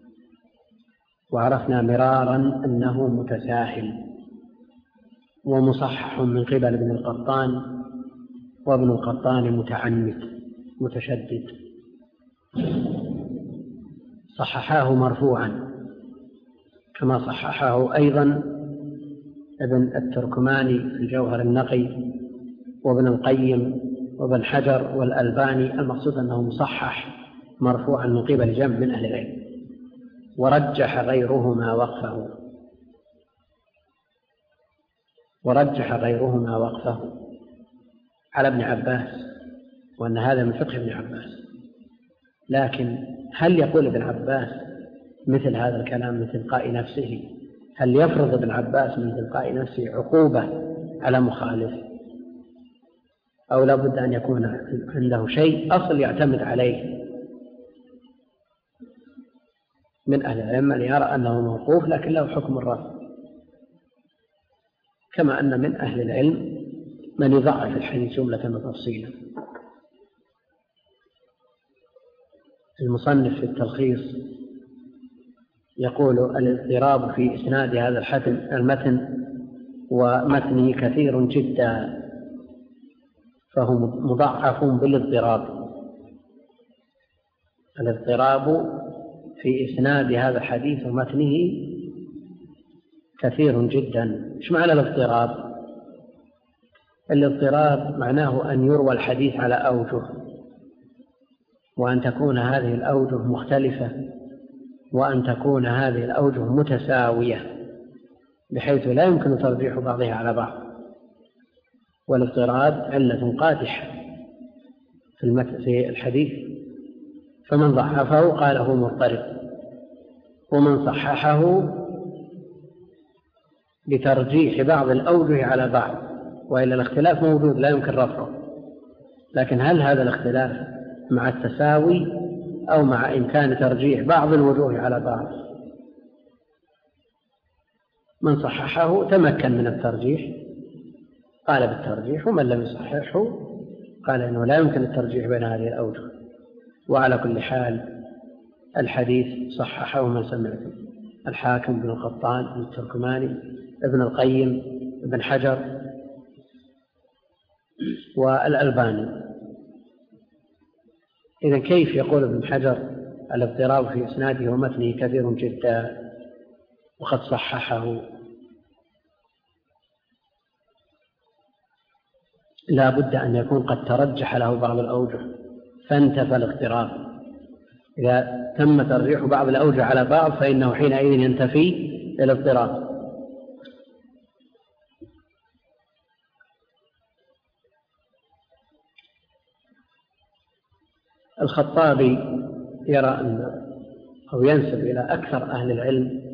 وعرفنا مرارا أنه متساهل، ومصحح من قبل ابن القطان، وابن القطان متعنت متشدد. صححاه مرفوعا كما صححه أيضا ابن التركماني في الجوهر النقي وابن القيم وابن حجر والألباني. المقصود أنه مصحح مرفوعا من قبل جمع من أهل العلم، ورجح غيرهما وقفه ورجح غيرهما وقفه على ابن عباس، وأن هذا من فقه ابن عباس. لكن هل يقول ابن عباس مثل هذا الكلام من تلقاء نفسه؟ هل يفرض ابن عباس من تلقاء نفسه عقوبة على مخالف، أو لا بد أن يكون عنده شيء أصل يعتمد عليه؟ من أهل العلم من يرى أنه موقوف لكن له حكم الرفع، كما أن من أهل العلم من يضعف الحديث جملة وتفصيلا. المصنف في التلخيص يقول الاضطراب في إسناد هذا المتن ومتنه كثير جدا، فهو مضاعف بالاضطراب. الاضطراب في إسناد هذا الحديث ومتنه كثير جدا. إيش معنى الاضطراب؟ الاضطراب معناه أن يروى الحديث على أوجه، وأن تكون هذه الأوجه مختلفة، وأن تكون هذه الأوجه متساوية بحيث لا يمكن ترجيح بعضها على بعض. والاضطراب علة قادحة في الحديث، فمن ضعفه قال هو مضطرب، ومن صححه بترجيح بعض الأوجه على بعض، وإلا الاختلاف موجود لا يمكن رفعه. لكن هل هذا الاختلاف مع التساوي أو مع إمكان ترجيح بعض الوجوه على بعض؟ من صححه تمكن من الترجيح قال بالترجيح، ومن لم يصححه قال إنه لا يمكن الترجيح بين هذه الأوجه. وعلى كل حال الحديث صححه من سمعته: الحاكم بن القطان، ابن التركماني، ابن القيم، ابن حجر، والألباني. إذن كيف يقول ابن حجر الاضطراب في إسناده ومتنه كثير جدا وقد صححه؟ لا بد أن يكون قد ترجح له بعض الأوجه فانتفى الاضطراب. إذا تم ترجيح بعض الأوجه على بعض فإنه حينئذ ينتفي الاضطراب. الخطابي يرى أن أو ينسب إلى أكثر أهل العلم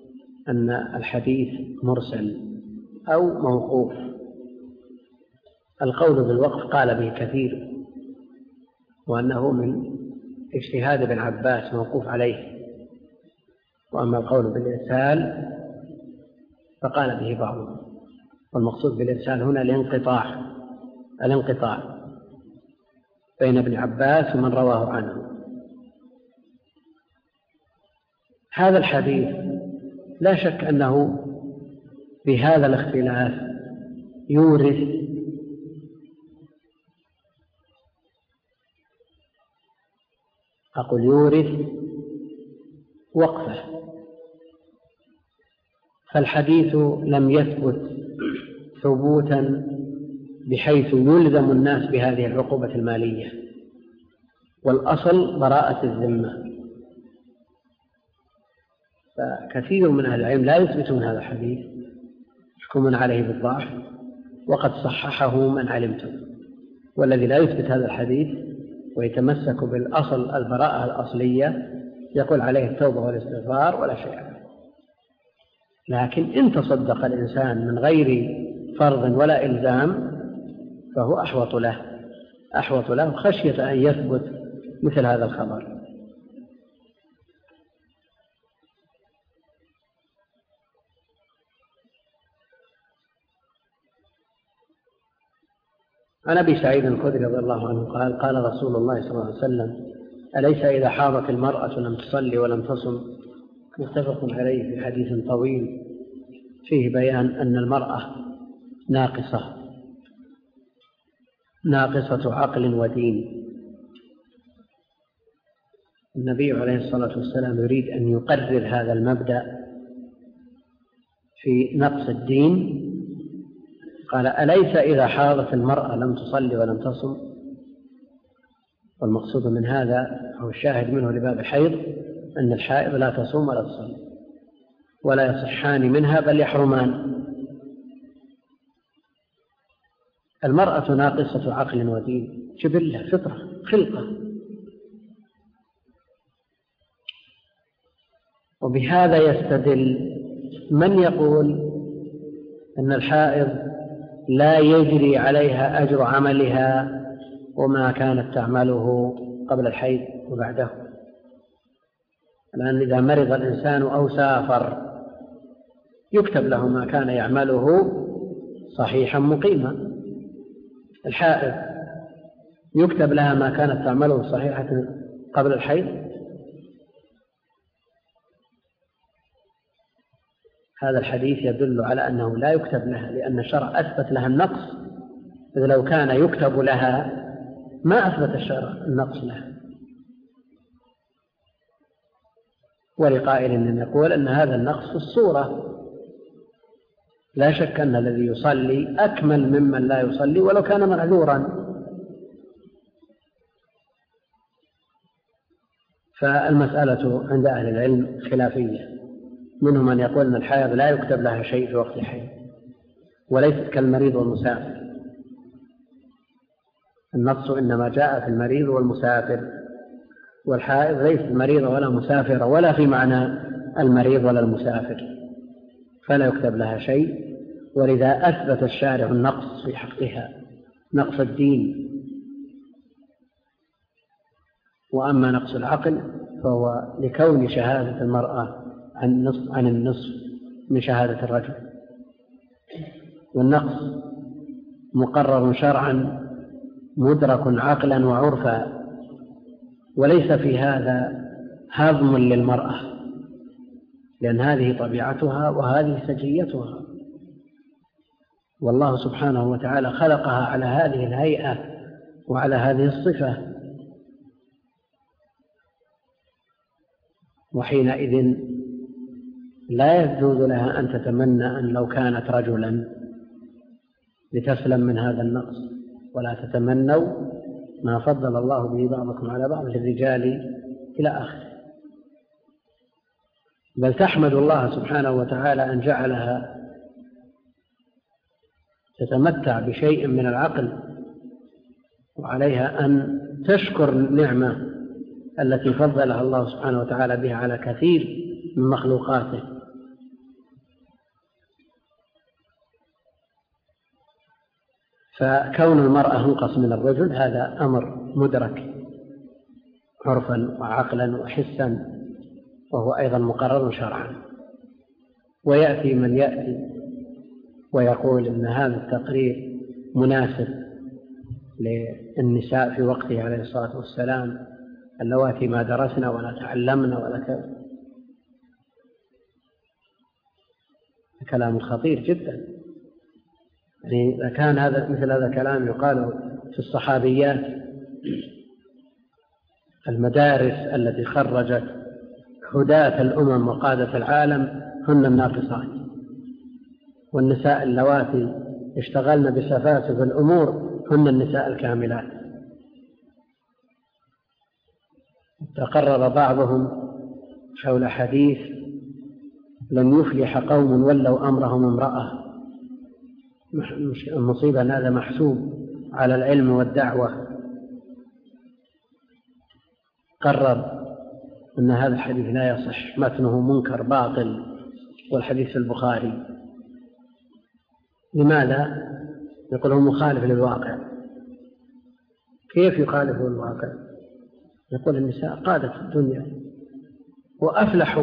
أن الحديث مرسل أو موقوف، القول بالوقف قال به كثير، وأنه من اجتهاد ابن عباس موقوف عليه، وأما القول بالإرسال فقال به بعضهم، والمقصود بالإرسال هنا الانقطاع الانقطاع بين ابن عباس ومن رواه عنه. هذا الحديث لا شك أنه بهذا الاختلاف يورث أقول يورث وقفه، فالحديث لم يثبت ثبوتا بحيث يلزم الناس بهذه العقوبة المالية، والأصل براءة الذمة. فكثير من أهل العلم لا يثبتون هذا الحديث، يحكمون عليه بالضعف، وقد صححه من علمتم. والذي لا يثبت هذا الحديث ويتمسك بالأصل البراءة الأصلية يقول عليه التوبة والاستغفار ولا شيء عليه. لكن إن تصدق الإنسان من غير فرض ولا إلزام فهو أحوط له أحوط له خشية أن يثبت مثل هذا الخبر. عن أبي سعيد الخدري رضي الله عنه قال قال رسول الله صلى الله عليه وسلم: أليس إذا حاضت المرأة لم تصلي ولم تصم؟ متفق عليه في حديث طويل فيه بيان أن المرأة ناقصة ناقصة عقل ودين. النبي عليه الصلاة والسلام يريد أن يقرر هذا المبدأ في نقص الدين. قال: أليس إذا حاضت المرأة لم تصلي ولم تصم؟ والمقصود من هذا أو الشاهد منه لباب الحيض أن الحائض لا تصوم ولا تصلي ولا يصحان منها بل يحرمان. المرأة ناقصة عقل ودين، جبلة، فطرة، خلقة. وبهذا يستدل من يقول أن الحائض لا يجري عليها أجر عملها وما كانت تعمله قبل الحيض وبعده، لأن إذا مرض الإنسان أو سافر يكتب له ما كان يعمله صحيحا مقيما. الحائض يكتب لها ما كانت تعمله صحيحة قبل الحيض؟ هذا الحديث يدل على أنه لا يكتب لها، لأن الشرع أثبت لها النقص. إذا لو كان يكتب لها ما أثبت الشرع النقص لها. ولقائل أن يقول أن هذا النقص في الصورة. لا شك أن الذي يصلي أكمل ممن لا يصلي ولو كان معذورا. فالمسألة عند أهل العلم خلافية، منهم من يقول أن الحائض لا يكتب لها شيء في وقت الحيض وليست كالمريض والمسافر. النص إنما جاء في المريض والمسافر، والحائض ليست مريضة ولا مسافرة ولا في معنى المريض ولا المسافر، فلا يكتب لها شيء. ولذا أثبت الشارع النقص في حقها، نقص الدين. وأما نقص العقل فهو لكون شهادة المرأة عن نصف عن النصف من شهادة الرجل، والنقص مقرر شرعا مدرك عقلا وعرفا، وليس في هذا هضم للمرأة، لأن هذه طبيعتها وهذه سجيتها، والله سبحانه وتعالى خلقها على هذه الهيئة وعلى هذه الصفة. وحينئذ لا يجوز لها أن تتمنى أن لو كانت رجلا لتسلم من هذا النقص، ولا تتمنوا ما فضل الله به بعضكم على بعض الرجال إلى آخره. بل تحمد الله سبحانه وتعالى أن جعلها تتمتع بشيء من العقل، وعليها أن تشكر النعمة التي فضلها الله سبحانه وتعالى بها على كثير من مخلوقاته. فكون المرأة أنقص من الرجل هذا أمر مدرك عرفا وعقلا وحسا، وهو أيضا مقرر شرعا. ويأتي من يأتي ويقول إن هذا التقرير مناسب للنساء في وقته عليه الصلاة والسلام اللواتي ما درسنا ولا تعلمنا ولا كذا، كلام خطير جدا. يعني إذا كان هذا مثل هذا الكلام يقال في الصحابيات المدارس التي خرجت هداة الأمم وقادة العالم هن الناقصات، والنساء اللواتي اشتغلن بسفاسف الأمور هن النساء الكاملات. تقرر بعضهم حول حديث لن يفلح قوم ولوا أمرهم امرأة، المصيبة أن هذا محسوب على العلم والدعوة. قرر أن هذا الحديث لا يصح، متنه منكر باطل، والحديث في البخاري. لماذا؟ يقول هو مخالف للواقع. كيف يخالف الواقع؟ يقول النساء قادت الدنيا وأفلحوا،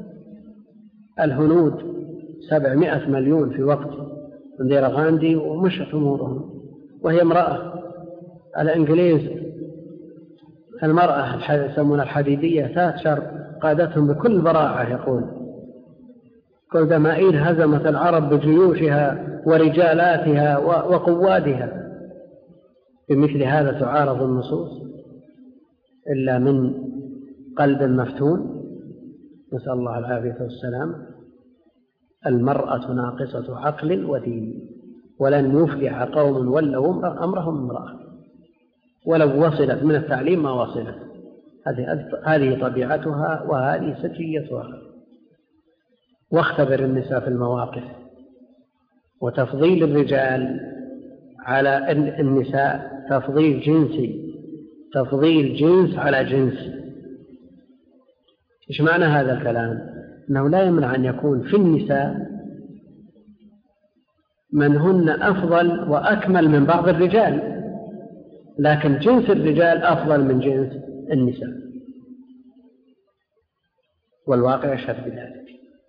الهنود سبعمائة مليون في وقت انديرا غاندي ومشت أمورهم وهي امرأة. الإنجليز المرأة يسمونها الحديدية تاتشر قادتهم بكل براعة. يقول كل دمائر هزمت العرب بجيوشها ورجالاتها وقوادها. بمثل هذا تعارض النصوص إلا من قلب مفتون، نسأل الله العافية والسلام. المرأة ناقصة عقل ودين، ولن يفلح قوم ولوا أمرهم امرأة، ولو وصلت من التعليم ما وصلت. هذه طبيعتها وهذه سجيتها. واختبر النساء في المواقف، وتفضيل الرجال على النساء تفضيل جنسي، تفضيل جنس على جنس. إيش معنى هذا الكلام؟ أنه لا يمنع أن يكون في النساء من هن أفضل وأكمل من بعض الرجال، لكن جنس الرجال أفضل من جنس النساء، والواقع يشهد بذلك.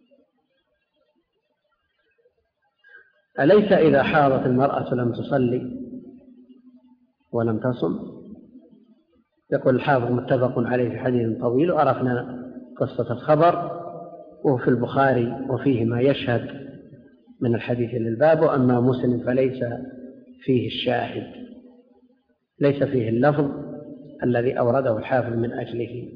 أليس إذا حاضت المرأة لم تصلي ولم تصم؟ يقول الحافظ متفق عليه في حديث طويل، وعرفنا قصة الخبر، وهو في البخاري وفيه ما يشهد من الحديث للباب. وأما مسلم فليس فيه الشاهد، ليس فيه اللفظ الذي أورده الحافظ من أجله.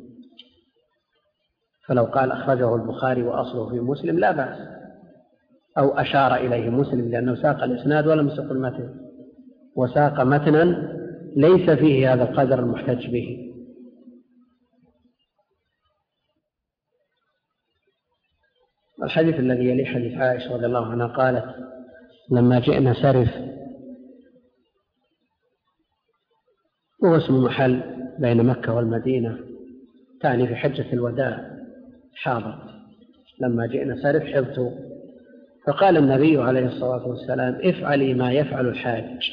فلو قال أخرجه البخاري وأصله في مسلم لا بأس، أو أشار إليه مسلم لأنه ساق الإسناد ولم يسق المتن، وساق متنا ليس فيه هذا القدر المحتج به. الحديث الذي يلي حديث عائشة رضي الله عنها قالت لما جئنا سرف، وهو اسم محل بين مكة والمدينة، تعني في حجة الوداع حاضر. لما جئنا سرف حبت، فقال النبي عليه الصلاة والسلام افعلي ما يفعل الحاج،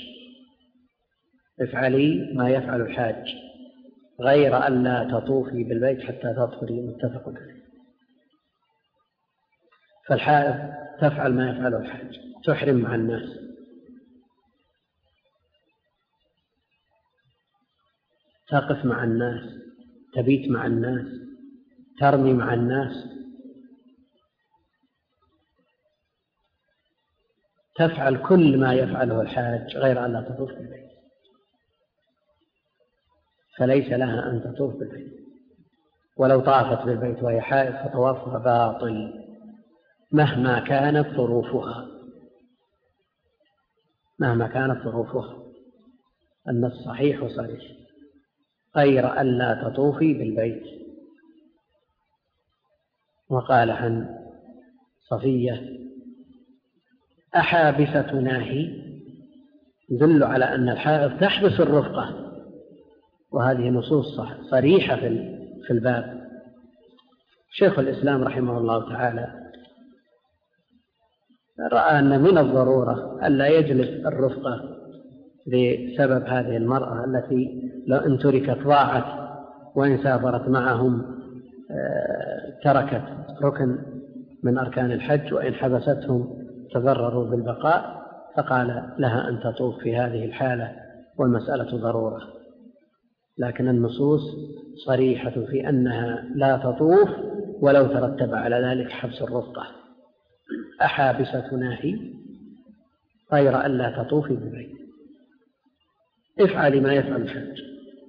افعلي ما يفعل الحاج غير أن لا تطوفي بالبيت حتى تطهري. متفق عليه. فالحائض تفعل ما يفعله الحاج، تحرم مع الناس، تقف مع الناس، تبيت مع الناس، ترمي مع الناس، تفعل كل ما يفعله الحاج غير أن لا تطوف بالبيت. فليس لها أن تطوف بالبيت، ولو طافت بالبيت وهي حائض فطوافها باطل مهما كانت ظروفها، مهما كانت ظروفها. النص صحيح وصريح، غير أن لا تطوفي بالبيت. وقال عن صفية أحابسة ناهي، يدل على أن الحائض تحبس الرفقة، وهذه نصوص صريحة في الباب. شيخ الإسلام رحمه الله تعالى رأى أن من الضرورة ألا يجلس الرفقة لسبب هذه المرأة التي لو ان تركت ضاعت، وإن سافرت معهم تركت ركن من أركان الحج، وإن حبستهم تضرروا بالبقاء، فقال لها أن تطوف في هذه الحالة والمسألة ضرورة. لكن النصوص صريحة في أنها لا تطوف ولو ترتب على ذلك حبس الرفقة. أحابسة ناهي غير أن لا تطوفي بالبيت. افعلي ما يفعل الحاج،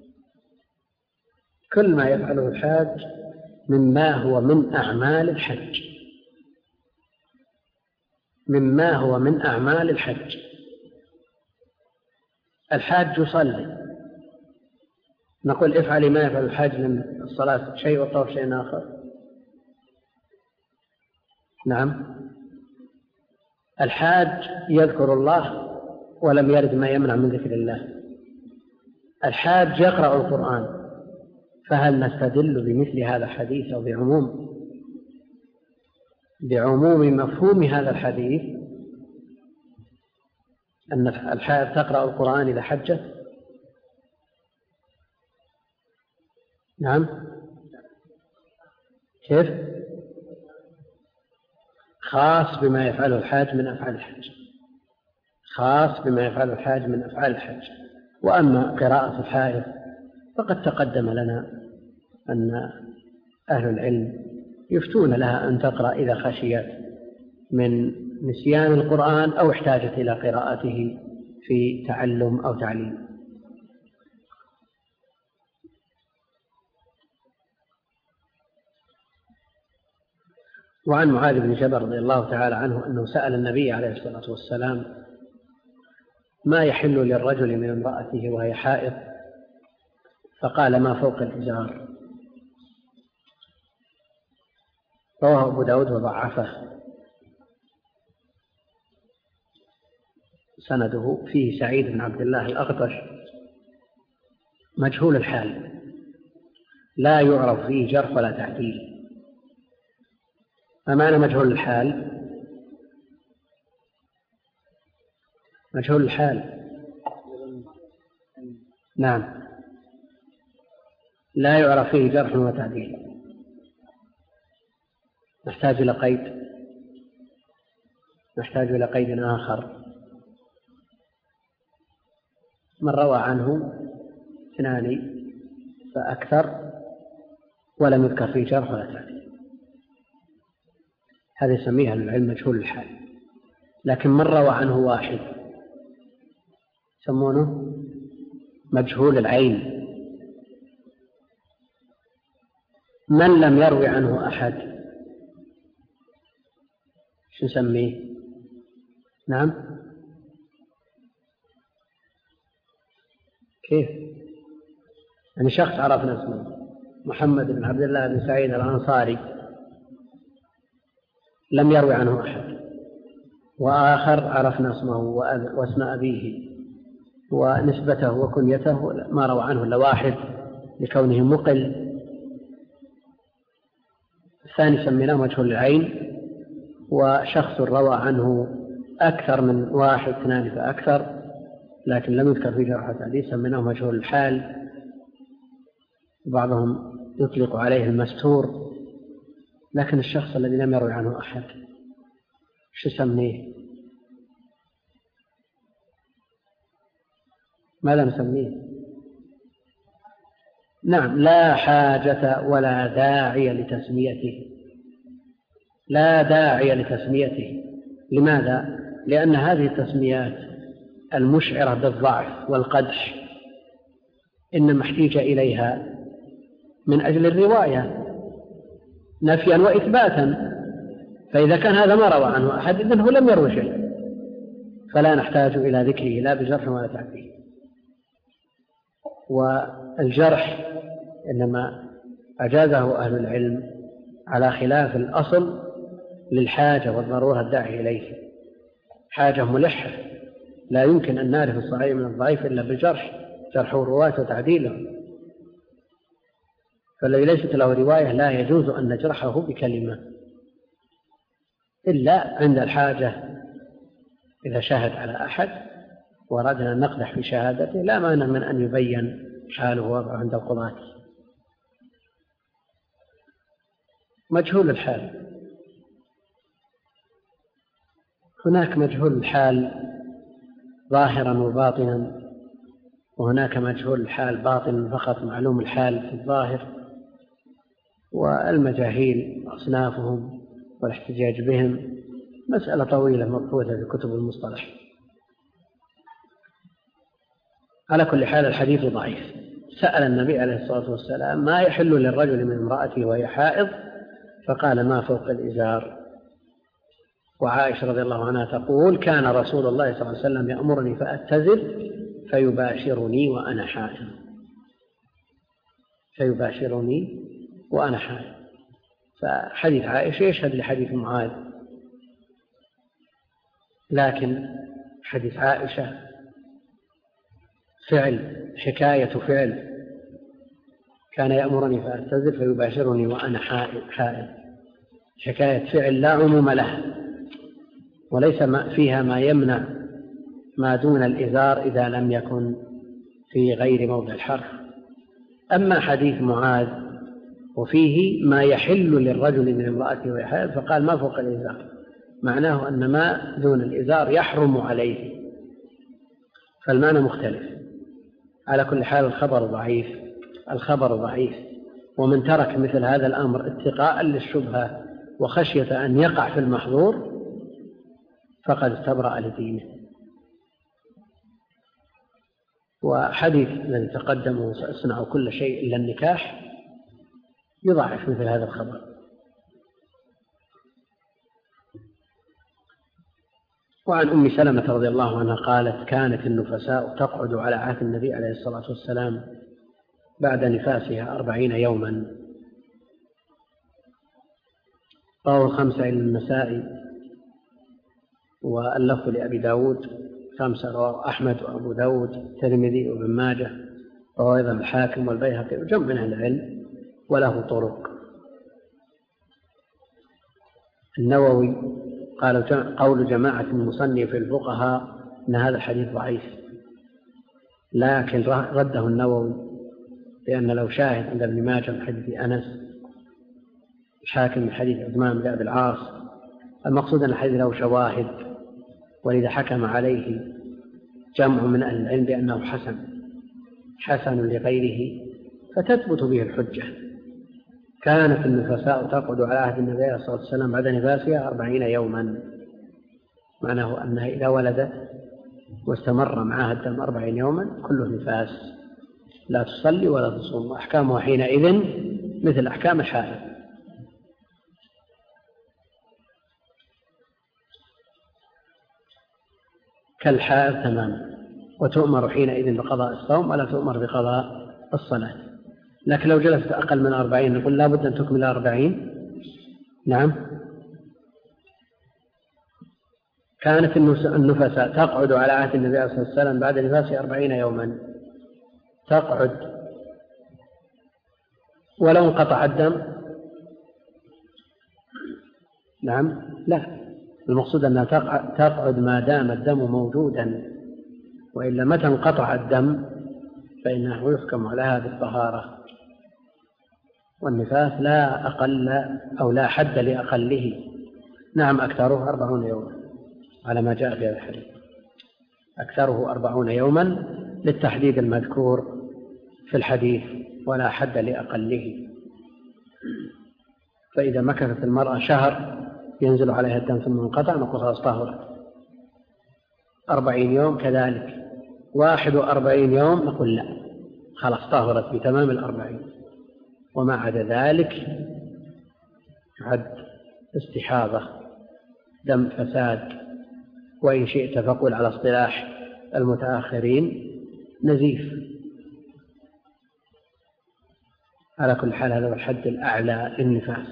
كل ما يفعله الحاج مما هو من أعمال الحج، مما هو من أعمال الحج. الحاج يصلي، نقول افعلي ما يفعل الحاج من الصلاة شيء والطواف شيء آخر؟ نعم. الحاج يذكر الله ولم يرد ما يمنع من ذكر الله. الحاج يقرأ القرآن، فهل نستدل بمثل هذا الحديث أو بعموم بعموم مفهوم هذا الحديث أن الحاج تقرأ القرآن إذا حجت؟ نعم. كيف؟ خاص بما يفعله الحاج من أفعال الحج، خاص بما يفعله الحاج من أفعال الحج. وأما قراءة الحائض فقد تقدم لنا أن أهل العلم يفتون لها أن تقرأ إذا خشيت من نسيان القرآن أو احتاجت إلى قراءته في تعلم أو تعليم. وعن معاذ بن جبل رضي الله تعالى عنه أنه سأل النبي عليه الصلاة والسلام ما يحل للرجل من امرأته وهي حائض، فقال ما فوق الإزار. رواه أبو داود وضعفه. سنده فيه سعيد بن عبد الله الأغطش مجهول الحال، لا يعرف فيه جرح ولا تعديل. ما معنى مجهول الحال؟ مجهول الحال نعم لا يعرف فيه جرح وتعديل. نحتاج إلى قيد، نحتاج إلى قيد آخر. من روى عنه اثنان فأكثر ولم يذكر فيه جرح ولا تعديل، هذا يسميها العلم مجهول الحال. لكن من روى عنه واحد يسمونه مجهول العين. من لم يروي عنه أحد شو نسميه؟ نعم كيف؟ يعني شخص عرفنا اسمه محمد بن عبد الله بن سعيد الأنصاري لم يروي عنه أحد، وآخر عرفنا اسمه واسم أبيه ونسبته وكنيته ما روى عنه إلا واحد لكونه مقل. الثاني سميناه مجهول العين. وشخص روى عنه أكثر من واحد اثنان فأكثر لكن لم يذكر في جرح الحديث سميناه مجهول الحال. بعضهم يطلق عليه المستور. لكن الشخص الذي لم يروي عنه أحد شو سميه؟ ماذا نسميه؟ نعم لا حاجة ولا داعي لتسميته، لا داعي لتسميته. لماذا؟ لأن هذه التسميات المشعرة بالضعف والقدح إنما احتيج إليها من أجل الرواية نفيا وإثباتا، فإذا كان هذا ما روى عنه أحد إذن هو لم يروي شيء، فلا نحتاج إلى ذكره لا بجرح ولا تعديل. والجرح إنما أجازه أهل العلم على خلاف الأصل للحاجة والضرورة الداعي إليه. حاجة ملحة لا يمكن أن نعرف الصحيح من الضعيف إلا بجرح، جرح الرواة وتعديله. فالذي ليست له رواية لا يجوز أن نجرحه بكلمة إلا عند الحاجة، إذا شاهد على أحد وأردنا أن نقدح في شهادته لا مانع من أن يبين حاله وضعه عند القضاة. مجهول الحال، هناك مجهول الحال ظاهرا وباطنا، وهناك مجهول الحال باطنا فقط معلوم الحال في الظاهر. والمجاهيل أصنافهم والاحتجاج بهم مسألة طويلة مبحوثة في كتب المصطلح. على كل حال الحديث ضعيف. سأل النبي عليه الصلاة والسلام ما يحل للرجل من امرأته وهي حائض، فقال ما فوق الإزار. وعائشة رضي الله عنها تقول كان رسول الله صلى الله عليه وسلم يأمرني فأتزر فيباشرني وأنا حائض، فيباشرني وأنا حائض. فحديث عائشة يشهد لحديث معاذ، لكن حديث عائشة فعل، حكاية فعل، كان يأمرني فأتزر فيباشرني وأنا حائض، حكاية فعل لا عموم لها، وليس فيها ما يمنع ما دون الإزار إذا لم يكن في غير موضع الحرف. أما حديث معاذ وفيه ما يحل للرجل من امرأته وهي حائض، فقال ما فوق الإزار، معناه أن ما دون الإزار يحرم عليه، فالمعنى مختلف. على كل حال الخبر ضعيف، الخبر ضعيف. ومن ترك مثل هذا الأمر اتقاء للشبهة وخشية أن يقع في المحظور فقد استبرأ لدينه. وحديث الذي تقدم وسأصنع كل شيء إلا النكاح يضعف مثل هذا الخبر. وعن أم سلمة رضي الله عنها قالت كانت النفساء تقعد على عهد النبي عليه الصلاة والسلام بعد نفاسها أربعين يوما. رواه الخمسة إلى النسائي واللفظ لأبي داود خمسة، رواه أحمد وأبو داود الترمذي وابن ماجه، رواه أيضا الحاكم والبيهقي وجمع من أهل العلم وله طرق. النووي قال قول جماعة المصنف الفقهاء أن هذا الحديث ضعيف، لكن رده النووي لأن لو شاهد عند ابن ماجه من حديث أنس، الحاكم من حديث عثمان بن أبي العاص، المقصود أن الحديث له شواهد، ولذا حكم عليه جمع من أهل العلم بأنه حسن حسن لغيره فتثبت به الحجة. كانت النفساء تقعد على عهد النبي عليه الصلاة والسلام بعد نفاسها أربعين يوما، معناه أنها إذا ولدت واستمر معها الدم أربعين يوما كله نفاس، لا تصلي ولا تصوم، وأحكامها حينئذ مثل أحكام الحائض. كالحائض تماما، وتؤمر حينئذ بقضاء الصوم ولا تؤمر بقضاء الصلاة. لكن لو جلست أقل من أربعين نقول لا بد أن تكمل أربعين. نعم. كانت النفساء تقعد على عهد النبي عليه الصلاة والسلام بعد نفاسه أربعين يوما، تقعد ولو انقطع الدم. نعم، لا، المقصود أنها تقعد ما دام الدم موجودا، وإلا متى انقطع الدم فإنه يحكم عليها بالطهارة. والنفاس لا أقل أو لا حد لأقله. نعم، أكثره أربعون يوما على ما جاء في هذا الحديث، أكثره أربعون يوما للتحديد المذكور في الحديث، ولا حد لأقله. فإذا مكثت المرأة شهر ينزل عليها الدم ثم انقطع نقول خلاص طهرت. أربعين يوم كذلك، واحد وأربعين يوم نقول لا خلاص طهرت بتمام الأربعين، وما عدا ذلك يعد استحاضة دم فساد، وإن شئت فقل على اصطلاح المتأخرين نزيف. على كل حال هذا هو الحد الأعلى للنفاس.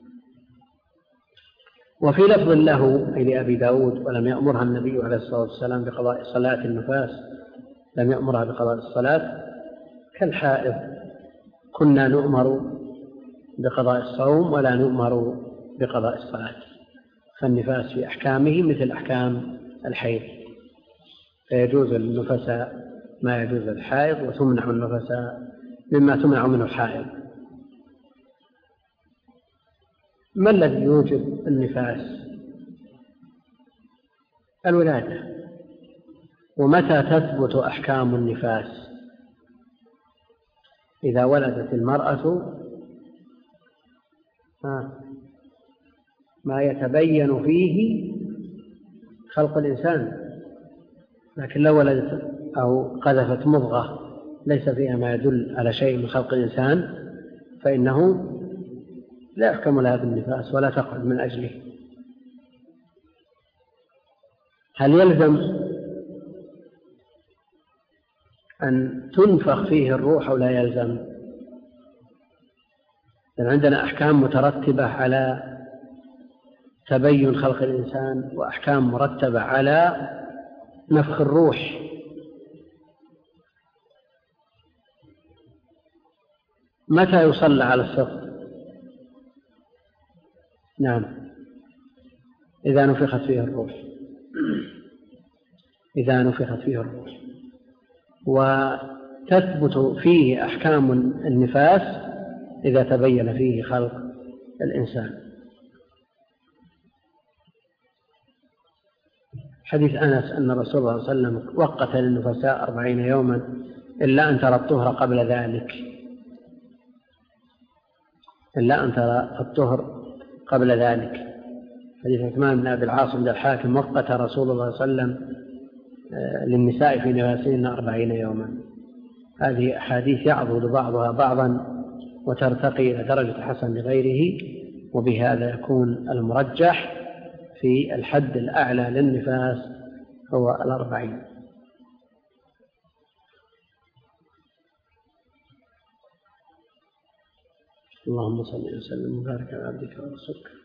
وفي لفظ له أي لأبي داود ولم يأمرها النبي عليه الصلاة والسلام بقضاء صلاة النفاس، لم يأمرها بقضاء الصلاة كالحائض، كنا نؤمر بقضاء الصوم ولا نؤمر بقضاء الصلاة. فالنفاس في أحكامه مثل أحكام الحيض. فيجوز للنفساء ما يجوز الحائض، وتمنع النفساء مما تمنع منه الحائض. ما الذي يوجب النفاس؟ الولادة. ومتى تثبت أحكام النفاس؟ إذا ولدت المرأة ما يتبين فيه خلق الإنسان، لكن لو ولدت أو قذفت مضغة ليس فيها ما يدل على شيء من خلق الإنسان فإنه لا يحكم لها بالنفاس ولا تقعد من أجله. هل يلزم أن تنفخ فيه الروح أو لا يلزم؟ لأن عندنا أحكام مترتبة على تبين خلق الإنسان وأحكام مرتبة على نفخ الروح. متى يصلى على السقط؟ نعم، إذا نفخت فيه الروح، إذا نفخت فيه الروح. وتثبت فيه أحكام النفاس إذا تبين فيه خلق الإنسان. حديث أنس أن رسول الله صلى الله عليه وسلم وقت للنفساء أربعين يوما إلا أن ترى الطهر قبل ذلك، إلا أن ترى الطهر قبل ذلك. حديث عثمان بن أبي العاص عند الحاكم وقت رسول الله صلى الله عليه وسلم للنساء في نفاسهن أربعين يوما. هذه أحاديث يعضد بعضها بعضا وترتقي إلى درجة حسن لغيره، وبهذا يكون المرجح في الحد الأعلى للنفاس هو الأربعين. اللهم صل وسلم وبارك على عبدك ورسولك.